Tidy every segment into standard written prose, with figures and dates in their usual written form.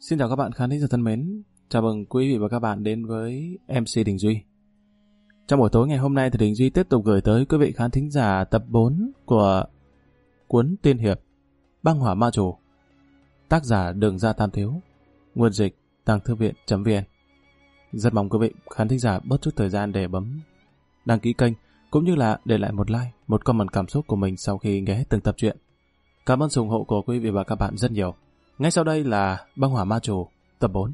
Xin chào các bạn khán thính giả thân mến. Chào mừng quý vị và các bạn đến với MC Đình Duy. Trong buổi tối ngày hôm nay thì Đình Duy tiếp tục gửi tới quý vị khán thính giả tập 4 của cuốn tiên hiệp Băng Hỏa Ma Chủ. Tác giả Đường Ra Tam Thiếu, nguồn dịch Tàng Thư Viện.vn. Rất mong quý vị khán thính giả bớt chút thời gian để bấm đăng ký kênh cũng như là để lại một like, một comment cảm xúc của mình sau khi nghe hết từng tập truyện. Cảm ơn sự ủng hộ của quý vị và các bạn rất nhiều. Ngay sau đây là Băng Hỏa Ma Chủ tập 4.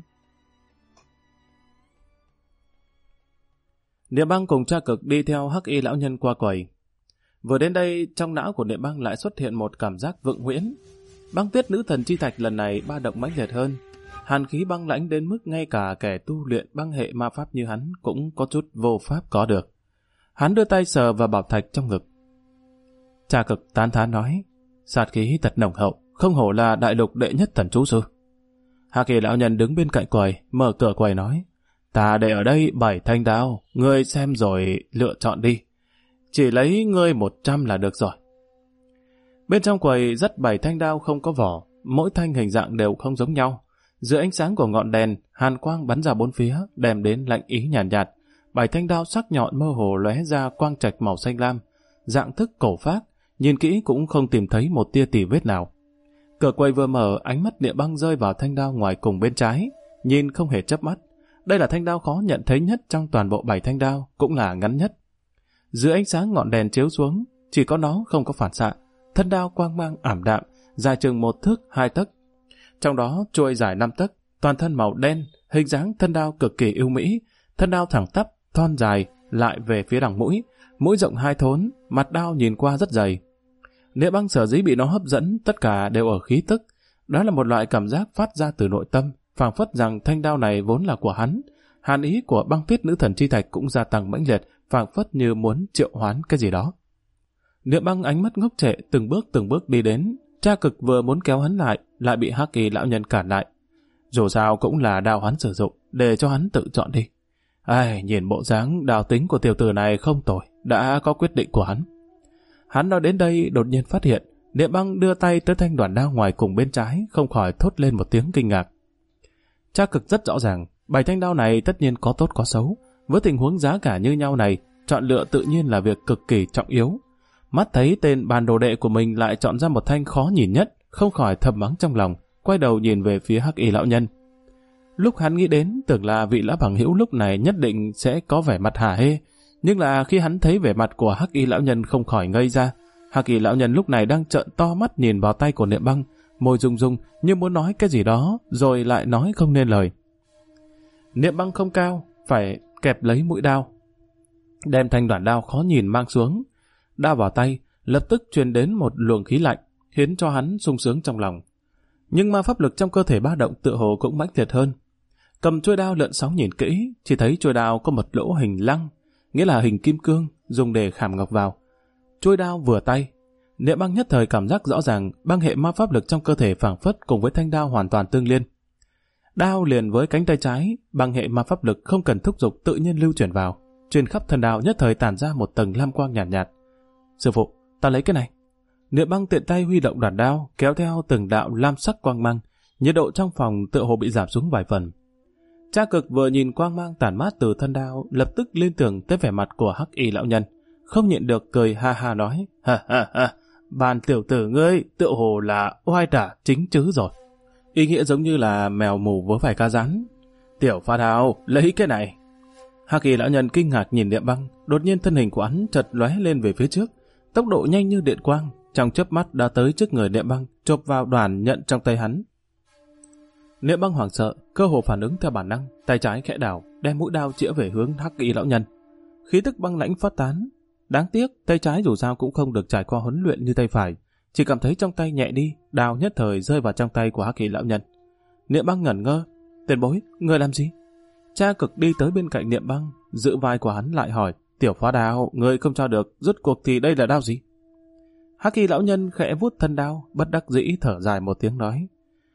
Niệm Băng cùng Cha Cực đi theo Hắc Y lão nhân qua quầy. Vừa đến đây, trong não của Niệm Băng lại xuất hiện một cảm giác vượng huyễn. Băng Tuyết Nữ Thần Chi Thạch lần này ba động mãnh liệt hơn. Hàn khí băng lãnh đến mức ngay cả kẻ tu luyện băng hệ ma pháp như hắn cũng có chút vô pháp có được. Hắn đưa tay sờ vào bảo thạch trong ngực. Cha Cực tán thán nói, sát khí thật nồng hậu, không hổ là đại lục đệ nhất thần chú sư. Hắc Y lão nhân đứng bên cạnh quầy, mở cửa quầy nói, ta để ở đây 7 thanh đao, ngươi xem rồi lựa chọn đi. Chỉ lấy ngươi 100 là được rồi. Bên trong quầy rất 7 thanh đao không có vỏ, mỗi thanh hình dạng đều không giống nhau. Dưới ánh sáng của ngọn đèn, hàn quang bắn ra bốn phía, đem đến lạnh ý nhàn nhạt. 7 thanh đao sắc nhọn mơ hồ lóe ra quang trạch màu xanh lam, dạng thức cổ phác, nhìn kỹ cũng không tìm thấy một tia tỉ vết nào. Cửa quầy vừa mở, ánh mắt Niệm Băng rơi vào thanh đao ngoài cùng bên trái, nhìn không hề chớp mắt. Đây là thanh đao khó nhận thấy nhất trong toàn bộ 7 thanh đao, cũng là ngắn nhất. Dưới ánh sáng ngọn đèn chiếu xuống, chỉ có nó không có phản xạ, thân đao quang mang ảm đạm, dài chừng 1 thước 2 tấc. Trong đó chuôi dài 5 tấc, toàn thân màu đen, hình dáng thân đao cực kỳ ưu mỹ, thân đao thẳng tắp, thon dài, lại về phía đằng mũi, mũi rộng 2 thốn, mặt đao nhìn qua rất dày. Niệm Băng sở dĩ bị nó hấp dẫn, tất cả đều ở khí tức. Đó là một loại cảm giác phát ra từ nội tâm, phảng phất rằng thanh đao này vốn là của hắn. Hàn ý của Băng Tuyết Nữ Thần Chi Thạch cũng gia tăng mãnh liệt, phảng phất như muốn triệu hoán cái gì đó. Niệm Băng ánh mắt ngốc trệ, từng bước đi đến. Cha Cực vừa muốn kéo hắn lại bị Hắc Y lão nhân cản lại. Dù sao cũng là đao hắn sử dụng, để cho hắn tự chọn đi. Nhìn bộ dáng đao tính của tiểu tử này không tồi, đã có quyết định của hắn. Hắn nói đến đây đột nhiên phát hiện, Niệm Băng đưa tay tới thanh đoạn đao ngoài cùng bên trái, không khỏi thốt lên một tiếng kinh ngạc. Cha Cực rất rõ ràng, 7 thanh đao này tất nhiên có tốt có xấu. Với tình huống giá cả như nhau này, chọn lựa tự nhiên là việc cực kỳ trọng yếu. Mắt thấy tên bàn đồ đệ của mình lại chọn ra một thanh khó nhìn nhất, không khỏi thầm mắng trong lòng, quay đầu nhìn về phía Hắc Y lão nhân. Lúc hắn nghĩ đến, tưởng là vị lão bằng hữu lúc này nhất định sẽ có vẻ mặt hả hê, nhưng là khi hắn thấy vẻ mặt của Hắc Y lão nhân không khỏi ngây ra. Hắc Y lão nhân lúc này đang trợn to mắt nhìn vào tay của Niệm Băng, môi rung rung như muốn nói cái gì đó, rồi lại nói không nên lời. Niệm Băng không cao, phải kẹp lấy mũi đao, đem thanh đoạn đao khó nhìn mang xuống. Đao vào tay, lập tức truyền đến một luồng khí lạnh, khiến cho hắn sung sướng trong lòng. Nhưng ma pháp lực trong cơ thể ba động tựa hồ cũng mãnh liệt hơn. Cầm chuôi đao lượn sóng nhìn kỹ, chỉ thấy chuôi đao có một lỗ hình lăng, nghĩa là hình kim cương, dùng để khảm ngọc vào. Chuôi đao vừa tay, Niệm Băng nhất thời cảm giác rõ ràng băng hệ ma pháp lực trong cơ thể phảng phất cùng với thanh đao hoàn toàn tương liên. Đao liền với cánh tay trái, băng hệ ma pháp lực không cần thúc giục tự nhiên lưu chuyển vào, trên khắp thân đao nhất thời tản ra một tầng lam quang nhàn nhạt. Sư phụ, ta lấy cái này. Niệm Băng tiện tay huy động đoạn đao, kéo theo từng đạo lam sắc quang mang, nhiệt độ trong phòng tựa hồ bị giảm xuống vài phần. Cha Cực vừa nhìn quang mang tản mát từ thân đao, lập tức liên tưởng tới vẻ mặt của Hắc Y lão nhân, không nhịn được cười ha ha nói, ha, bàn tiểu tử ngươi tựa hồ là oai tả chính chứ rồi. Ý nghĩa giống như là mèo mù vớ phải cá rán. Tiểu Pha Đào, lấy cái này. Hắc Y lão nhân kinh ngạc nhìn Niệm Băng, đột nhiên thân hình của hắn chợt lóe lên về phía trước, tốc độ nhanh như điện quang, trong chớp mắt đã tới trước người Niệm Băng, chộp vào đoàn nhận trong tay hắn. Niệm Băng hoảng sợ, cơ hồ phản ứng theo bản năng, tay trái khẽ đảo, đem mũi đao chĩa về hướng Hắc Y lão nhân. Khí tức băng lãnh phát tán. Đáng tiếc, tay trái dù sao cũng không được trải qua huấn luyện như tay phải, chỉ cảm thấy trong tay nhẹ đi, đao nhất thời rơi vào trong tay của Hắc Y lão nhân. Niệm Băng ngẩn ngơ, tiền bối, ngươi làm gì? Cha Cực đi tới bên cạnh Niệm Băng, giữ vai của hắn lại hỏi, Tiểu Phá Đao, ngươi không cho được, rốt cuộc thì đây là đao gì? Hắc Y lão nhân khẽ vuốt thân đao, bất đắc dĩ thở dài một tiếng nói,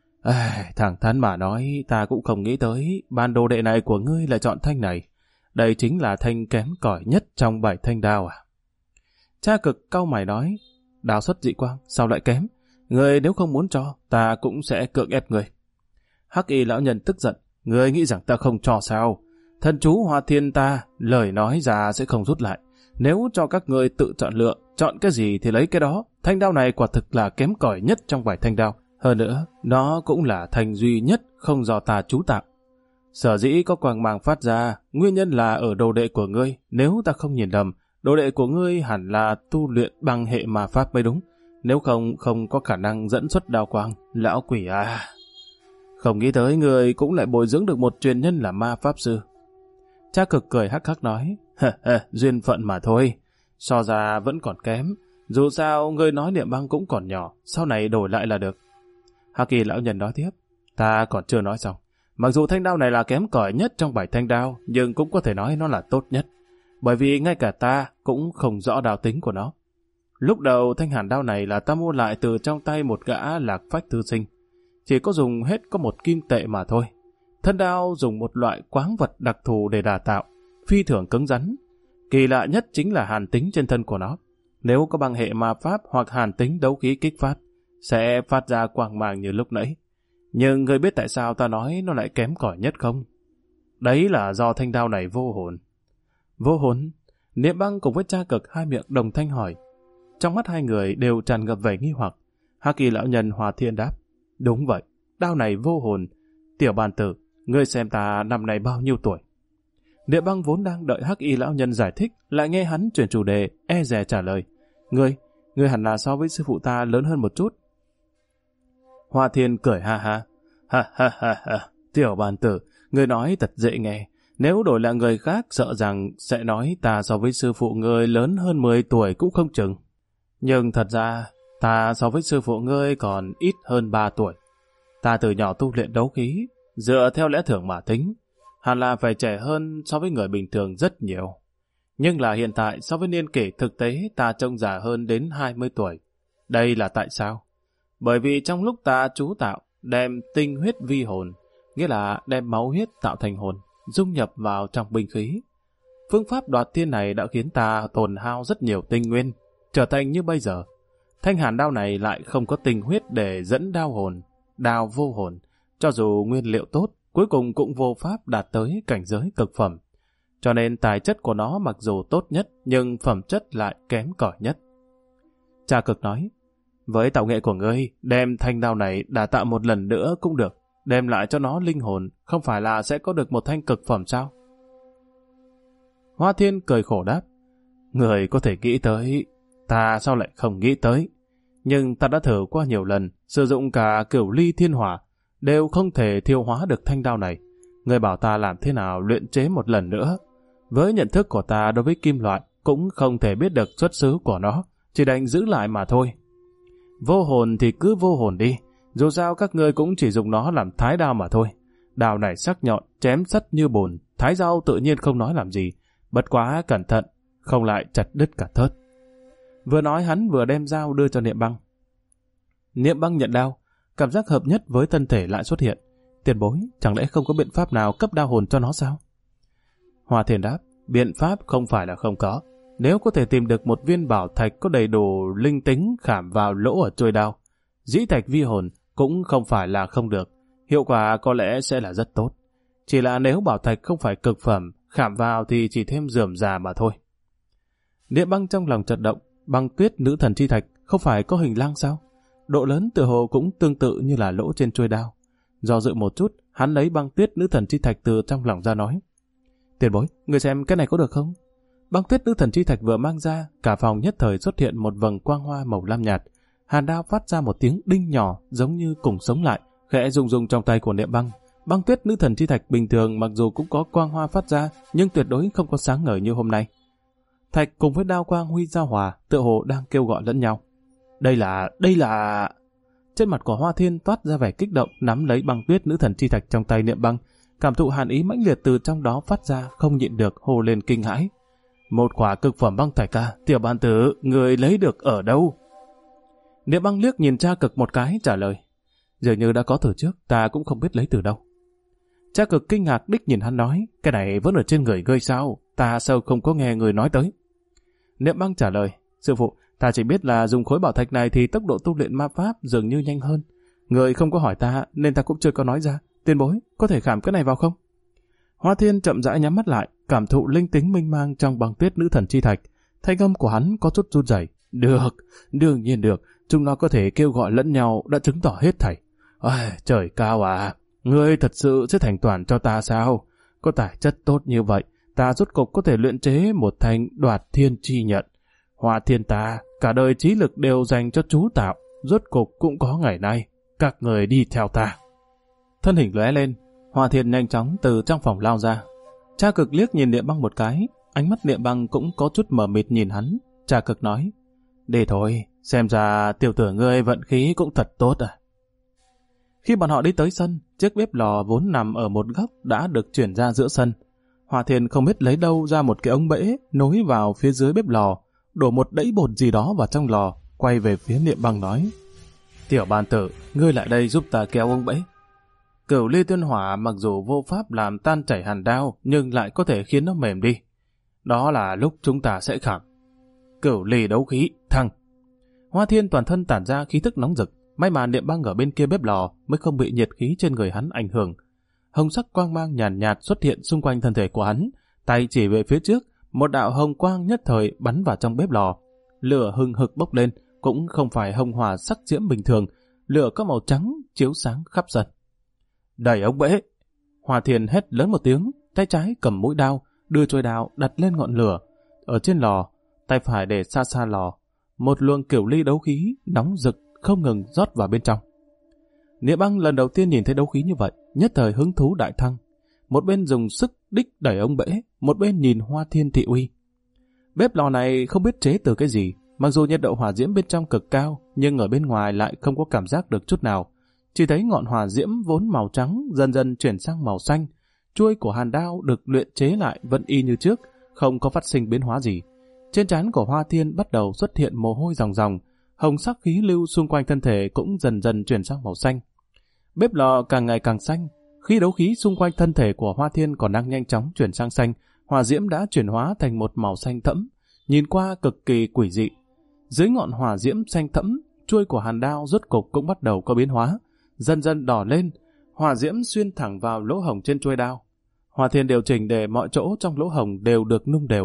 thẳng thắn mà nói, ta cũng không nghĩ tới, ban đồ đệ này của ngươi lại chọn thanh này. Đây chính là thanh kém cỏi nhất trong 7 thanh đao à? Cha Cực cau mày nói, đao xuất dị quang, sao lại kém? Ngươi nếu không muốn cho, ta cũng sẽ cưỡng ép ngươi. Hắc y lão nhân tức giận. Ngươi nghĩ rằng ta không cho sao? Thần chú Hoa Thiên ta, lời nói ra sẽ không rút lại. Nếu cho các ngươi tự chọn lựa, chọn cái gì thì lấy cái đó. Thanh đao này quả thực là kém cỏi nhất trong vài thanh đao. Hơn nữa, nó cũng là thanh duy nhất không do ta chú tạo. Sở dĩ có quang mang phát ra, nguyên nhân là ở đồ đệ của ngươi. Nếu ta không nhìn lầm, đồ đệ của ngươi hẳn là tu luyện bằng hệ ma pháp mới đúng. Nếu không có khả năng dẫn xuất đao quang. Lão quỷ à! Không nghĩ tới ngươi cũng lại bồi dưỡng được một truyền nhân là ma pháp sư. Cha Cực cười hắc hắc nói, duyên phận mà thôi. So ra vẫn còn kém. Dù sao, ngươi nói Niệm Băng cũng còn nhỏ, sau này đổi lại là được. Hắc Kỳ lão nhân nói tiếp, ta còn chưa nói xong. Mặc dù thanh đao này là kém cỏi nhất trong 7 thanh đao, nhưng cũng có thể nói nó là tốt nhất. Bởi vì ngay cả ta cũng không rõ đao tính của nó. Lúc đầu thanh hàn đao này là ta mua lại từ trong tay một gã lạc phách thư sinh. Chỉ có dùng hết có 1 kim tệ mà thôi. Thân đao dùng một loại quáng vật đặc thù để đả tạo, phi thường cứng rắn. Kỳ lạ nhất chính là hàn tính trên thân của nó. Nếu có bằng hệ ma pháp hoặc hàn tính đấu khí kích phát, sẽ phát ra quang mang như lúc nãy. Nhưng ngươi biết tại sao ta nói nó lại kém cỏi nhất không? Đấy là do thanh đao này vô hồn. Vô hồn? Niệm Băng cùng với Cha Cực hai miệng đồng thanh hỏi. Trong mắt hai người đều tràn ngập vẻ nghi hoặc. Hắc Kỳ lão nhân Hòa Thiên đáp, đúng vậy, đao này vô hồn. Tiểu bàn tử, ngươi xem ta năm nay bao nhiêu tuổi? Niệm Băng vốn đang đợi Hắc Y lão nhân giải thích, lại nghe hắn chuyển chủ đề, e dè trả lời. Ngươi hẳn là so với sư phụ ta lớn hơn một chút. Hoa Thiên cười ha ha. Ha, tiểu bàn tử, ngươi nói thật dễ nghe. Nếu đổi lại người khác sợ rằng sẽ nói ta so với sư phụ ngươi lớn hơn 10 tuổi cũng không chừng. Nhưng thật ra, ta so với sư phụ ngươi còn ít hơn 3 tuổi. Ta từ nhỏ tu luyện đấu khí, dựa theo lẽ thường mà tính, hẳn là phải trẻ hơn so với người bình thường rất nhiều. Nhưng là hiện tại so với niên kỷ thực tế ta trông già hơn đến 20 tuổi. Đây là tại sao? Bởi vì trong lúc ta chú tạo, đem tinh huyết vi hồn, nghĩa là đem máu huyết tạo thành hồn, dung nhập vào trong binh khí. Phương pháp đoạt thiên này đã khiến ta tổn hao rất nhiều tinh nguyên, trở thành như bây giờ. Thanh hàn đao này lại không có tinh huyết để dẫn đao hồn, đao vô hồn. Cho dù nguyên liệu tốt, cuối cùng cũng vô pháp đạt tới cảnh giới cực phẩm. Cho nên tài chất của nó mặc dù tốt nhất, nhưng phẩm chất lại kém cỏi nhất. Cha Cực nói, với tạo nghệ của ngươi, đem thanh đao này đả tạo một lần nữa cũng được. Đem lại cho nó linh hồn, không phải là sẽ có được một thanh cực phẩm sao? Hoa Thiên cười khổ đáp, người có thể nghĩ tới, ta sao lại không nghĩ tới? Nhưng ta đã thử qua nhiều lần, sử dụng cả cửu ly thiên hỏa, đều không thể thiêu hóa được thanh đao này. Người bảo ta làm thế nào luyện chế một lần nữa? Với nhận thức của ta đối với kim loại, cũng không thể biết được xuất xứ của nó, chỉ đành giữ lại mà thôi. Vô hồn thì cứ vô hồn đi, dù sao các ngươi cũng chỉ dùng nó làm thái đao mà thôi. Đao này sắc nhọn, chém sắt như bùn, thái dao tự nhiên không nói làm gì, bất quá cẩn thận, không lại chặt đứt cả thớt. Vừa nói hắn vừa đem dao đưa cho Niệm Băng. Niệm Băng nhận đao, cảm giác hợp nhất với thân thể lại xuất hiện. Tiền bối, chẳng lẽ không có biện pháp nào cấp đao hồn cho nó sao? Hoa Thiên đáp, biện pháp không phải là không có. Nếu có thể tìm được một viên bảo thạch có đầy đủ linh tính khảm vào lỗ ở chuôi đao, dĩ thạch vi hồn cũng không phải là không được. Hiệu quả có lẽ sẽ là rất tốt. Chỉ là nếu bảo thạch không phải cực phẩm, khảm vào thì chỉ thêm rườm rà mà thôi. Niệm Băng trong lòng chợt động, băng tuyết nữ thần chi thạch không phải có hình lang sao? Độ lớn tựa hồ cũng tương tự như là lỗ trên chuôi đao. Do dự một chút, hắn lấy băng tuyết nữ thần chi thạch từ trong lòng ra nói. Tiền bối, người xem cái này có được không? Băng tuyết nữ thần chi thạch vừa mang ra, cả phòng nhất thời xuất hiện một vầng quang hoa màu lam nhạt. Hàn đao phát ra một tiếng đinh nhỏ giống như cùng sống lại, khẽ rung rung trong tay của Niệm Băng. Băng tuyết nữ thần chi thạch bình thường mặc dù cũng có quang hoa phát ra, nhưng tuyệt đối không có sáng ngời như hôm nay. Thạch cùng với đao quang huy giao hòa, tựa hồ đang kêu gọi lẫn nhau. Đây là... Trên mặt của Hoa Thiên toát ra vẻ kích động, nắm lấy băng tuyết nữ thần chi thạch trong tay Niệm Băng, cảm thụ hàn ý mãnh liệt từ trong đó phát ra, không nhịn được hô lên kinh hãi. Một quả cực phẩm băng thạch à, tiểu bàn tử, người lấy được ở đâu? Niệm Băng liếc nhìn Cha Cực một cái trả lời. Dường như đã có từ trước, ta cũng không biết lấy từ đâu. Cha Cực kinh ngạc đích nhìn hắn nói, cái này vẫn ở trên người ngươi sao? Ta sao không có nghe người nói tới? Niệm Băng trả lời, sư phụ, ta chỉ biết là dùng khối bảo thạch này thì tốc độ tu luyện ma pháp dường như nhanh hơn. Người không có hỏi ta nên ta cũng chưa có nói ra, Tiền bối, có thể khảm cái này vào không? Hoa Thiên chậm rãi nhắm mắt lại, cảm thụ linh tính mênh mang trong băng tuyết nữ thần chi thạch. Thanh âm của hắn có chút run rẩy. Được, đương nhiên được, chúng nó có thể kêu gọi lẫn nhau đã chứng tỏ hết thảy. Trời cao à, ngươi thật sự sẽ thành toàn cho ta sao? Có tài chất tốt như vậy, ta rốt cục có thể luyện chế một thanh Đoạt Thiên chi nhận. Hoa Thiên ta, cả đời trí lực đều dành cho chú tạo, rốt cục cũng có ngày nay. Các người đi theo ta. Thân hình lóe lên, Hoa Thiên nhanh chóng từ trong phòng lao ra. Cha Cực liếc nhìn Niệm Băng một cái, ánh mắt Niệm Băng cũng có chút mờ mịt nhìn hắn. Cha Cực nói, đi thôi, xem ra tiểu tử ngươi vận khí cũng thật tốt à. Khi bọn họ đi tới sân, chiếc bếp lò vốn nằm ở một góc đã được chuyển ra giữa sân. Hoa Thiên không biết lấy đâu ra một cái ống bể nối vào phía dưới bếp lò, đổ một đẫy bột gì đó vào trong lò, quay về phía Niệm Băng nói, tiểu bàn tử, ngươi lại đây giúp ta kéo ống bể. Cửu ly tiên hỏa mặc dù vô pháp làm tan chảy hàn đao, nhưng lại có thể khiến nó mềm đi. Đó là lúc chúng ta sẽ khẳng. Cửu ly đấu khí, thăng. Hoa Thiên toàn thân tản ra khí tức nóng rực, may mà Niệm Băng ở bên kia bếp lò mới không bị nhiệt khí trên người hắn ảnh hưởng. Hồng sắc quang mang nhàn nhạt xuất hiện xung quanh thân thể của hắn, tay chỉ về phía trước, một đạo hồng quang nhất thời bắn vào trong bếp lò. Lửa hừng hực bốc lên, cũng không phải hồng hỏa sắc diễm bình thường, lửa có màu trắng chiếu sáng khắp sân. Đẩy ống bể. Hoa Thiên hét lớn một tiếng, tay trái cầm mũi đao, đưa chuôi đao đặt lên ngọn lửa. Ở trên lò, tay phải để xa xa lò, một luồng cửu ly đấu khí nóng rực không ngừng rót vào bên trong. Niệm Băng lần đầu tiên nhìn thấy đấu khí như vậy, nhất thời hứng thú đại thăng. Một bên dùng sức đích đẩy ống bể, một bên nhìn Hoa Thiên thị uy. Bếp lò này không biết chế từ cái gì, mặc dù nhiệt độ hỏa diễm bên trong cực cao, nhưng ở bên ngoài lại không có cảm giác được chút nào. Chỉ thấy ngọn hỏa diễm vốn màu trắng dần dần chuyển sang màu xanh. Chuôi của hàn đao được luyện chế lại vẫn y như trước, không có phát sinh biến hóa gì. Trên trán của Hoa Thiên bắt đầu xuất hiện mồ hôi ròng ròng, hồng sắc khí lưu xung quanh thân thể cũng dần dần chuyển sang màu xanh. Bếp lò càng ngày càng xanh, khi đấu khí xung quanh thân thể của Hoa Thiên còn đang nhanh chóng chuyển sang xanh, hỏa diễm đã chuyển hóa thành một màu xanh thẫm, nhìn qua cực kỳ quỷ dị. Dưới ngọn hỏa diễm xanh thẫm, chuôi của hàn đao rốt cục cũng bắt đầu có biến hóa, dần dần đỏ lên, hỏa diễm xuyên thẳng vào lỗ hổng trên chuôi đao. Hoa Thiên điều chỉnh để mọi chỗ trong lỗ hổng đều được nung đều.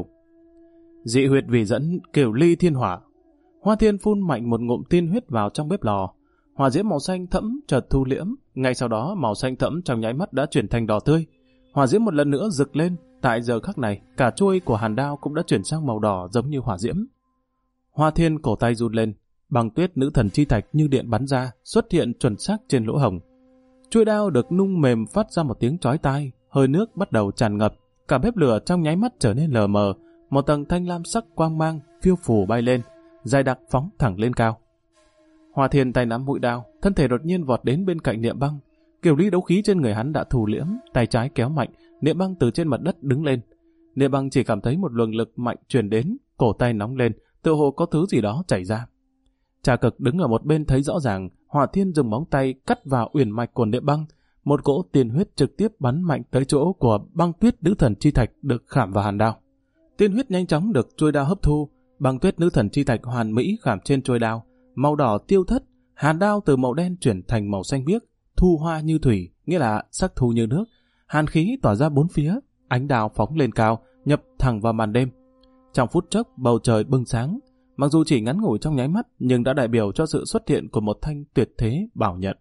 Dị huyệt vì dẫn, cửu ly thiên hỏa. Hoa Thiên phun mạnh một ngụm tiên huyết vào trong bếp lò. Hỏa diễm màu xanh thẫm chợt thu liễm, ngay sau đó màu xanh thẫm trong nháy mắt đã chuyển thành đỏ tươi. Hỏa diễm một lần nữa rực lên, tại giờ khắc này, cả chuôi của hàn đao cũng đã chuyển sang màu đỏ giống như hỏa diễm. Hoa Thiên cổ tay run lên, băng tuyết nữ thần chi thạch như điện bắn ra, xuất hiện chuẩn xác trên lỗ hổng. Chuôi đao được nung mềm phát ra một tiếng chói tai, hơi nước bắt đầu tràn ngập, cả bếp lửa trong nháy mắt trở nên lờ mờ, một tầng thanh lam sắc quang mang phiêu phù bay lên, dài đặc phóng thẳng lên cao. Hoa Thiên tay nắm mũi đao, thân thể đột nhiên vọt đến bên cạnh Niệm Băng. Kiểu ly đấu khí trên người hắn đã thù liễm, tay trái kéo mạnh, Niệm Băng từ trên mặt đất đứng lên. Niệm Băng chỉ cảm thấy một luồng lực mạnh truyền đến, cổ tay nóng lên, tựa hồ có thứ gì đó chảy ra. Trà Cực đứng ở một bên thấy rõ ràng, Hoa Thiên dùng móng tay cắt vào uyển mạch của Niệm Băng, một cỗ tiên huyết trực tiếp bắn mạnh tới chỗ của băng tuyết nữ thần chi thạch được khảm vào hàn đao. Tiên huyết nhanh chóng được chuôi đao hấp thu, băng tuyết nữ thần chi thạch hoàn mỹ khảm trên chuôi đao, màu đỏ tiêu thất, hàn đao từ màu đen chuyển thành màu xanh biếc, thu hoa như thủy, nghĩa là sắc thu như nước, hàn khí tỏa ra bốn phía, ánh đao phóng lên cao, nhập thẳng vào màn đêm. Trong phút chốc bầu trời bừng sáng, mặc dù chỉ ngắn ngủi trong nháy mắt, nhưng đã đại biểu cho sự xuất hiện của một thanh tuyệt thế bảo nhận.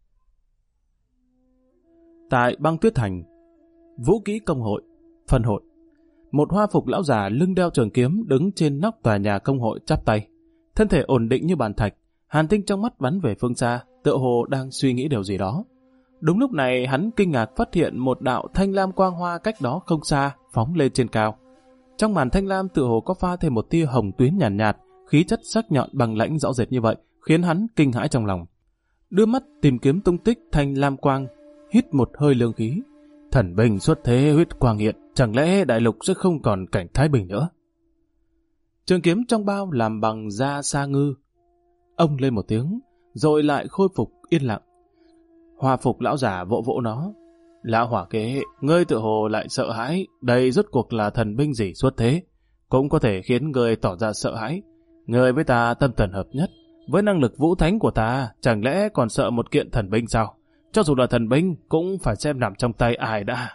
Tại băng tuyết thành, vũ kỹ công hội, phân hội, một hoa phục lão già lưng đeo trường kiếm đứng trên nóc tòa nhà công hội chắp tay, thân thể ổn định như bàn thạch, hàn tinh trong mắt bắn về phương xa, tựa hồ đang suy nghĩ điều gì đó. Đúng lúc này hắn kinh ngạc phát hiện một đạo thanh lam quang hoa cách đó không xa phóng lên trên cao. Trong màn thanh lam tựa hồ có pha thêm một tia hồng tuyến nhàn nhạt, khí chất sắc nhọn bằng lãnh rõ rệt như vậy, khiến hắn kinh hãi trong lòng. Đưa mắt tìm kiếm tung tích thanh lam quang, hít một hơi lương khí. Thần binh xuất thế huyết quang hiện, chẳng lẽ đại lục sẽ không còn cảnh thái bình nữa? Trường kiếm trong bao làm bằng da sa ngư. Ông lên một tiếng, rồi lại khôi phục yên lặng. Hoa phục lão già vỗ vỗ nó. Lão hỏa kế, ngươi tự hồ lại sợ hãi, đây rốt cuộc là thần binh gì xuất thế, cũng có thể khiến ngươi tỏ ra sợ hãi. Ngươi với ta tâm thần hợp nhất, với năng lực vũ thánh của ta, chẳng lẽ còn sợ một kiện thần binh sao? cho dù là thần binh cũng phải xem nằm trong tay ai đã.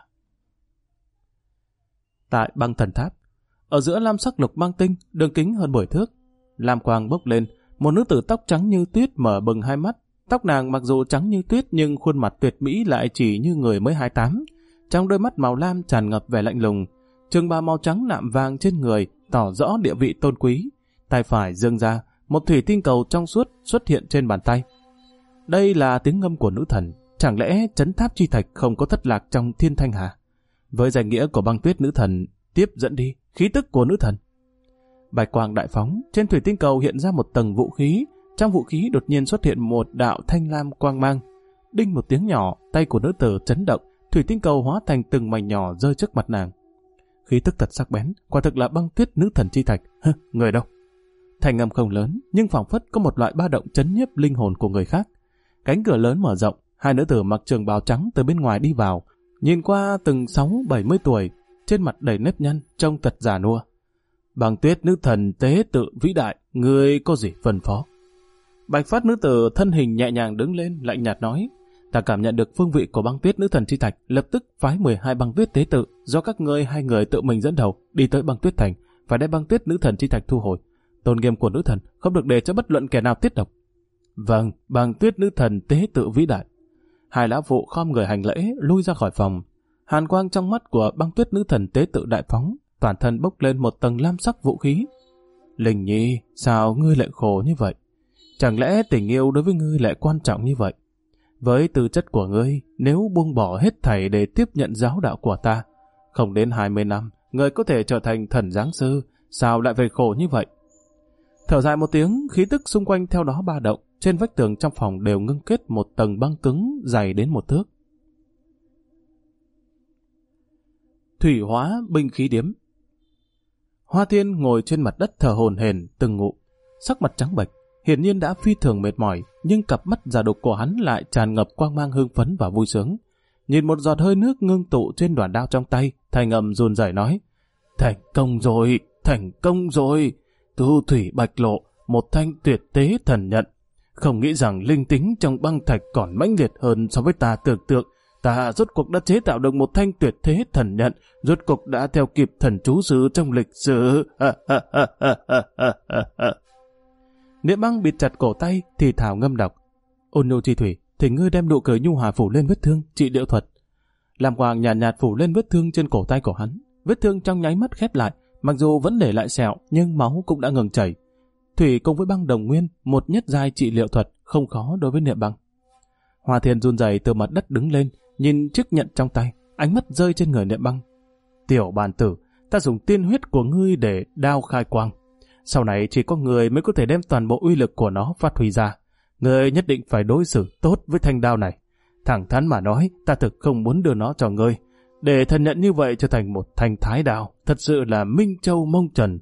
Tại băng thần tháp, ở giữa lam sắc lục băng tinh, đường kính hơn 10 thước, lam quang bốc lên, một nữ tử tóc trắng như tuyết mở bừng hai mắt. Tóc nàng mặc dù trắng như tuyết nhưng khuôn mặt tuyệt mỹ lại chỉ như người mới 28. Trong đôi mắt màu lam tràn ngập vẻ lạnh lùng, trường bào màu trắng nạm vàng trên người tỏ rõ địa vị tôn quý. Tay phải giương ra, một thủy tinh cầu trong suốt xuất hiện trên bàn tay. Đây là tiếng ngâm của nữ thần. Chẳng lẽ trấn tháp chi thạch không có thất lạc trong thiên thanh hà? Với danh nghĩa của băng tuyết nữ thần, tiếp dẫn đi khí tức của nữ thần. Bạch quang đại phóng, trên thủy tinh cầu hiện ra một tầng vũ khí. Trong vũ khí đột nhiên xuất hiện một đạo thanh lam quang mang. Đinh một tiếng nhỏ, tay của nữ tử chấn động, thủy tinh cầu hóa thành từng mảnh nhỏ rơi trước mặt nàng. Khí tức thật sắc bén, quả thực là băng tuyết nữ thần chi thạch. Người đâu? Thanh âm không lớn, nhưng phảng phất có một loại ba động chấn nhiếp linh hồn của người khác. Cánh cửa lớn mở rộng, hai nữ tử mặc trường bào trắng từ bên ngoài đi vào, nhìn qua từng 60-70 tuổi, trên mặt đầy nếp nhăn, trông thật già nua. Băng tuyết nữ thần tế tự vĩ đại, ngươi có gì phân phó? Bạch phát nữ tử thân hình nhẹ nhàng đứng lên, lạnh nhạt nói: Ta cảm nhận được phương vị của băng tuyết nữ thần chi thạch, lập tức phái 12 băng tuyết tế tự do các ngươi hai người tự mình dẫn đầu đi tới băng tuyết thành, phải đem băng tuyết nữ thần chi thạch thu hồi. Tôn nghiêm của nữ thần không được để cho bất luận kẻ nào tiết độc. Vâng, băng tuyết nữ thần tế tự vĩ đại. Hai lão phụ khom người hành lễ, lui ra khỏi phòng. Hàn quang trong mắt của băng tuyết nữ thần tế tự đại phóng, toàn thân bốc lên một tầng lam sắc vũ khí. Linh Nhi, sao ngươi lại khổ như vậy? Chẳng lẽ tình yêu đối với ngươi lại quan trọng như vậy? Với tư chất của ngươi, nếu buông bỏ hết thảy để tiếp nhận giáo đạo của ta, không đến 20 năm, ngươi có thể trở thành thần giáng sư, sao lại phải khổ như vậy? Thở dài một tiếng, khí tức xung quanh theo đó ba động, trên vách tường trong phòng đều ngưng kết một tầng băng cứng dày đến 1 thước. Thủy hóa binh khí điếm. Hoa Thiên ngồi trên mặt đất thở hổn hển từng ngụm, sắc mặt trắng bệch, hiển nhiên đã phi thường mệt mỏi, nhưng cặp mắt già đục của hắn lại tràn ngập quang mang hưng phấn và vui sướng. Nhìn một giọt hơi nước ngưng tụ trên đoàn đao trong tay, thanh âm run rẩy nói: Thành công rồi, thành công rồi! Thu thủy bạch lộ, một thanh tuyệt tế thần nhận. Không nghĩ rằng linh tính trong băng thạch còn mãnh liệt hơn so với ta tưởng tượng. Ta rốt cuộc đã chế tạo được một thanh tuyệt thế thần nhận, rốt cuộc đã theo kịp thần chú sư trong lịch sử. Niệm Băng bịt chặt cổ tay, thì thào ngâm đọc: Ôn nhu chi thủy, thì ngươi đem nụ cười nhu hòa phủ lên vết thương, trị điệu thuật. Làm quang nhàn nhạt phủ lên vết thương trên cổ tay của hắn. Vết thương trong nháy mắt khép lại, mặc dù vẫn để lại sẹo, nhưng máu cũng đã ngừng chảy. Thủy cùng với băng đồng nguyên, một nhất giai trị liệu thuật không khó đối với Niệm Băng. Hoa Thiên run rẩy từ mặt đất đứng lên, nhìn chiếc nhận trong tay, ánh mắt rơi trên người Niệm Băng. Tiểu bàn tử, ta dùng tiên huyết của ngươi để đao khai quang. Sau này chỉ có người mới có thể đem toàn bộ uy lực của nó phát huy ra. Ngươi nhất định phải đối xử tốt với thanh đao này. Thẳng thắn mà nói, ta thực không muốn đưa nó cho ngươi. Để thần nhận như vậy trở thành một thanh thái đao, thật sự là minh châu mông trần.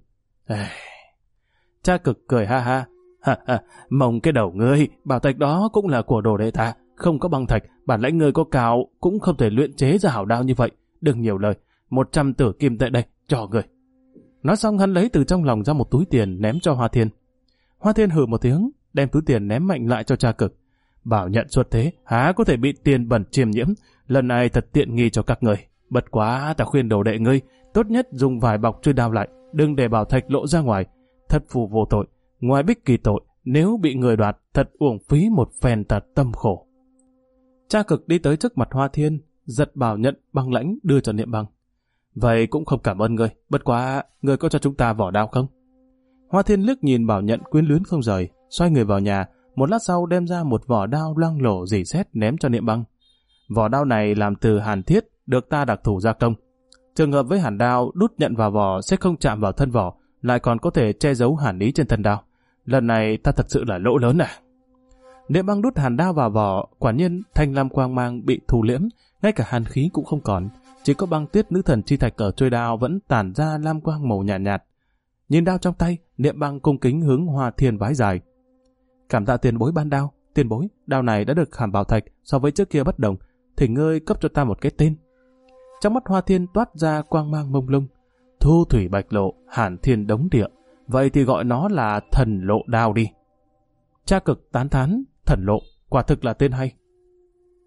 Cha Cực cười ha ha. Mong cái đầu ngươi, bảo thạch đó cũng là của đồ đệ ta. Không có băng thạch, bản lãnh ngươi có cao cũng không thể luyện chế ra hảo đao như vậy. Đừng nhiều lời, 100 tử kim tại đây, cho ngươi. Nói xong hắn lấy từ trong lòng ra một túi tiền ném cho Hoa Thiên. Hoa Thiên hừ một tiếng, đem túi tiền ném mạnh lại cho Cha Cực. Bảo nhận xuất thế, há có thể bị tiền bẩn chiêm nhiễm, lần này thật tiện nghi cho các người. Bất quá ta khuyên đồ đệ ngươi, tốt nhất dùng vải bọc chui đao lại, đừng để bảo thạch lộ ra ngoài. Thất phù vô tội, ngoài bích kỳ tội, nếu bị người đoạt, thật uổng phí một phen tật tâm khổ. Cha Cực đi tới trước mặt Hoa Thiên, giật bảo nhận băng lãnh đưa cho Niệm Băng. Vậy cũng không cảm ơn ngươi, bất quá ngươi có cho chúng ta vỏ đao không? Hoa Thiên liếc nhìn bảo nhận quyến luyến không rời, xoay người vào nhà, một lát sau đem ra một vỏ đao loang lổ rỉ sét ném cho Niệm Băng. Vỏ đao này làm từ hàn thiết, được ta đặc thủ gia công. Trường hợp với hàn đao đút nhận vào vỏ sẽ không chạm vào thân vỏ, lại còn có thể che giấu hàn ý trên thân đao. Lần này ta thật sự là lỗ lớn à? Niệm Băng đút hàn đao vào vỏ, quả nhiên thanh lam quang mang bị thu liễm, ngay cả hàn khí cũng không còn. Chỉ có băng tuyết nữ thần chi thạch ở chuôi đao vẫn tản ra lam quang màu nhạt nhạt. Nhìn đao trong tay, Niệm Băng cung kính hướng Hoa Thiên vái dài. Cảm tạ tiền bối ban đao, tiền bối, đao này đã được khảm bảo thạch, so với trước kia bất đồng, thỉnh ngươi cấp cho ta một cái tên. Trong mắt Hoa Thiên toát ra quang mang mông lung. Thu thủy bạch lộ, hàn thiên đống địa, vậy thì gọi nó là thần lộ đao đi. Cha Cực tán thán, thần lộ, quả thực là tên hay.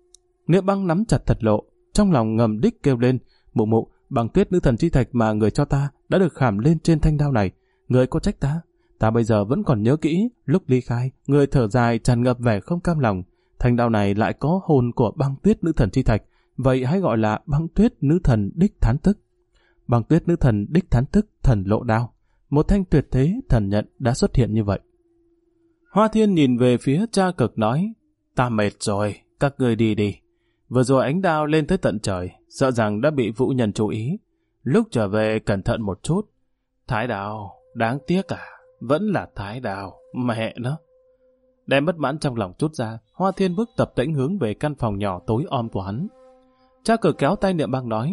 Niệm Băng nắm chặt thật lộ, trong lòng ngầm đích kêu lên, mụ mụ, băng tuyết nữ thần chi thạch mà người cho ta đã được khảm lên trên thanh đao này, người có trách ta. Ta bây giờ vẫn còn nhớ kỹ, lúc ly khai, người thở dài tràn ngập vẻ không cam lòng. Thanh đao này lại có hồn của băng tuyết nữ thần chi thạch, vậy hãy gọi là băng tuyết nữ thần đích thán tức. Băng tuyết nữ thần đích thán tức thần lộ đao. Một thanh tuyệt thế thần nhận đã xuất hiện như vậy. Hoa Thiên nhìn về phía Cha Cực nói, ta mệt rồi, các ngươi đi đi. Vừa rồi ánh đao lên tới tận trời, sợ rằng đã bị vũ nhân chú ý. Lúc trở về cẩn thận một chút. Thái đao, đáng tiếc à, vẫn là thái đao, mẹ nó. Đem bất mãn trong lòng chút ra, Hoa Thiên bước tập tễnh hướng về căn phòng nhỏ tối om của hắn. Cha Cực kéo tay Niệm Băng nói,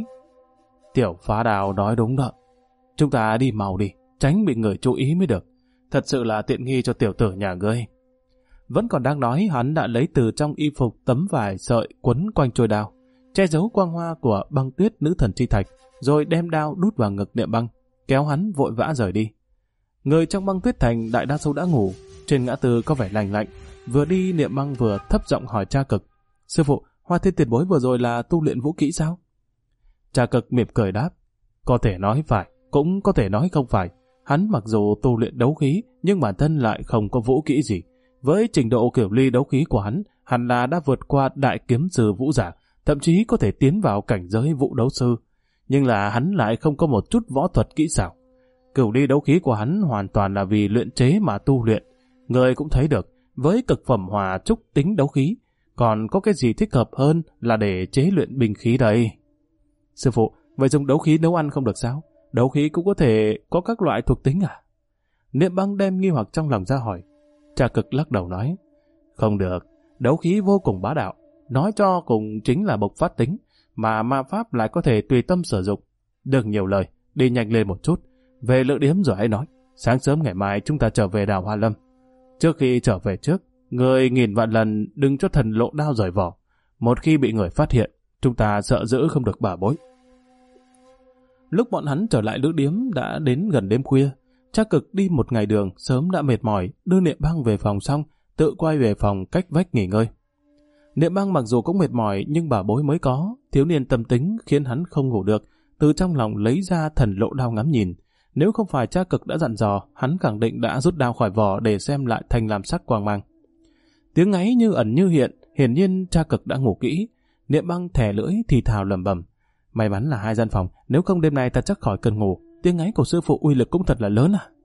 tiểu phá đào nói đúng đó. Chúng ta đi mau đi, tránh bị người chú ý mới được. Thật sự là tiện nghi cho tiểu tử nhà ngươi. Vẫn còn đang nói, hắn đã lấy từ trong y phục tấm vải sợi quấn quanh trôi đao, che giấu quang hoa của băng tuyết nữ thần chi thạch, rồi đem đao đút vào ngực Niệm Băng, kéo hắn vội vã rời đi. Người trong băng tuyết thành đại đa số đã ngủ, trên ngã tư có vẻ lành lạnh. Vừa đi Niệm Băng vừa thấp giọng hỏi Cha Cực, sư phụ, Hoa Thiên tiền bối vừa rồi là tu luyện vũ kỹ sao? Cha Cực mỉm cười đáp, có thể nói phải, cũng có thể nói không phải. Hắn mặc dù tu luyện đấu khí, nhưng bản thân lại không có vũ kỹ gì. Với trình độ kiểu ly đấu khí của hắn, hẳn là đã vượt qua đại kiếm sư vũ giả, thậm chí có thể tiến vào cảnh giới vũ đấu sư. Nhưng là hắn lại không có một chút võ thuật kỹ xảo. Kiểu ly đấu khí của hắn hoàn toàn là vì luyện chế mà tu luyện. Người cũng thấy được, với cực phẩm hòa trúc tính đấu khí, còn có cái gì thích hợp hơn là để chế luyện binh khí đây. Sư phụ, vậy dùng đấu khí nấu ăn không được sao? Đấu khí cũng có thể có các loại thuộc tính à? Niệm Băng đem nghi hoặc trong lòng ra hỏi. Cha Cực lắc đầu nói, không được, đấu khí vô cùng bá đạo, nói cho cùng chính là bộc phát tính, mà ma pháp lại có thể tùy tâm sử dụng. Đừng nhiều lời, đi nhanh lên một chút, về lữ điếm rồi hãy nói, sáng sớm ngày mai chúng ta trở về đảo Hoa Lâm. Trước khi trở về trước, người nghìn vạn lần đừng cho thần lộ đao rời vỏ, một khi bị người phát hiện, chúng ta sợ giữ không được bà bối. Lúc bọn hắn trở lại lữ điếm đã đến gần đêm khuya. Cha Cực đi một ngày đường, sớm đã mệt mỏi, đưa Niệm Băng về phòng xong, tự quay về phòng cách vách nghỉ ngơi. Niệm Băng mặc dù cũng mệt mỏi, nhưng bà bối mới có, thiếu niên tâm tính khiến hắn không ngủ được, từ trong lòng lấy ra thần lộ đao ngắm nhìn. Nếu không phải Cha Cực đã dặn dò, hắn khẳng định đã rút đao khỏi vỏ để xem lại thành làm sắc quang mang. Tiếng ngáy như ẩn như hiện, hiển nhiên Cha Cực đã ngủ kỹ. Niệm Băng thè lưỡi thì thào lẩm bẩm, may mắn là 2 gian phòng, nếu không đêm nay ta chắc khỏi cần ngủ. Tiếng ngáy của sư phụ uy lực cũng thật là lớn à.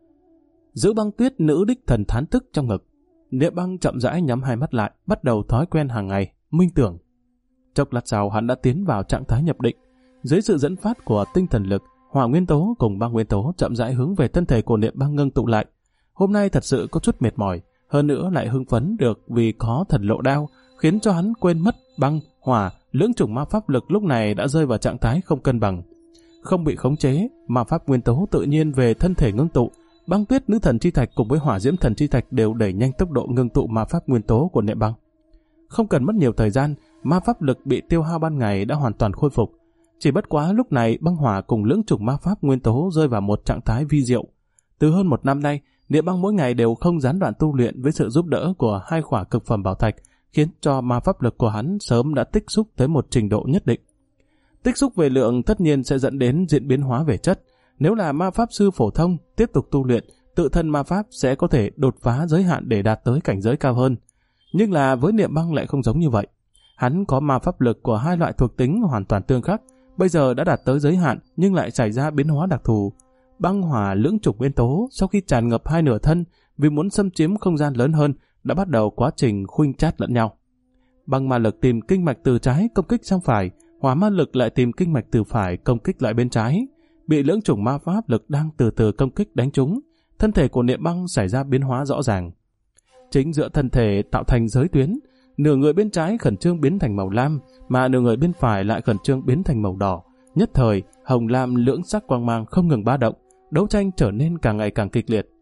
Giữ băng tuyết nữ đích thần thán tức trong ngực, Niệm Băng chậm rãi nhắm hai mắt lại, bắt đầu thói quen hàng ngày, minh tưởng. Chốc lát sau hắn đã tiến vào trạng thái nhập định. Dưới sự dẫn phát của tinh thần lực, hỏa nguyên tố cùng băng nguyên tố chậm rãi hướng về thân thể của Niệm Băng ngưng tụ lại. Hôm nay thật sự có chút mệt mỏi, hơn nữa lại hưng phấn được vì có thần lộ đao, khiến cho hắn quên mất băng, hỏa, lưỡng chủng ma pháp lực lúc này đã rơi vào trạng thái không cân bằng. Không bị khống chế, ma pháp nguyên tố tự nhiên về thân thể ngưng tụ. Băng tuyết nữ thần chi thạch cùng với hỏa diễm thần chi thạch đều đẩy nhanh tốc độ ngưng tụ ma pháp nguyên tố của Niệm Băng. Không cần mất nhiều thời gian, ma pháp lực bị tiêu hao ban ngày đã hoàn toàn khôi phục. Chỉ bất quá lúc này băng hỏa cùng lưỡng chủng ma pháp nguyên tố rơi vào một trạng thái vi diệu. Từ hơn 1 năm nay, Niệm Băng mỗi ngày đều không gián đoạn tu luyện với sự giúp đỡ của 2 khỏa cực phẩm bảo thạch, khiến cho ma pháp lực của hắn sớm đã tích xúc tới một trình độ nhất định. Tích xúc về lượng tất nhiên sẽ dẫn đến diễn biến hóa về chất. Nếu là ma pháp sư phổ thông, tiếp tục tu luyện, tự thân ma pháp sẽ có thể đột phá giới hạn để đạt tới cảnh giới cao hơn. Nhưng là với Niệm Băng lại không giống như vậy. Hắn có ma pháp lực của 2 loại thuộc tính hoàn toàn tương khắc, bây giờ đã đạt tới giới hạn nhưng lại xảy ra biến hóa đặc thù. Băng hỏa lưỡng chủng nguyên tố sau khi tràn ngập 2 nửa thân vì muốn xâm chiếm không gian lớn hơn đã bắt đầu quá trình khuynh chát lẫn nhau. Băng ma lực tìm kinh mạch từ trái công kích sang phải, hỏa ma lực lại tìm kinh mạch từ phải công kích lại bên trái. Bị lưỡng chủng ma pháp lực đang từ từ công kích đánh trúng, thân thể của Niệm Băng xảy ra biến hóa rõ ràng. Chính giữa thân thể tạo thành giới tuyến, nửa người bên trái khẩn trương biến thành màu lam, mà nửa người bên phải lại khẩn trương biến thành màu đỏ. Nhất thời, hồng lam lưỡng sắc quang mang không ngừng ba động, đấu tranh trở nên càng ngày càng kịch liệt.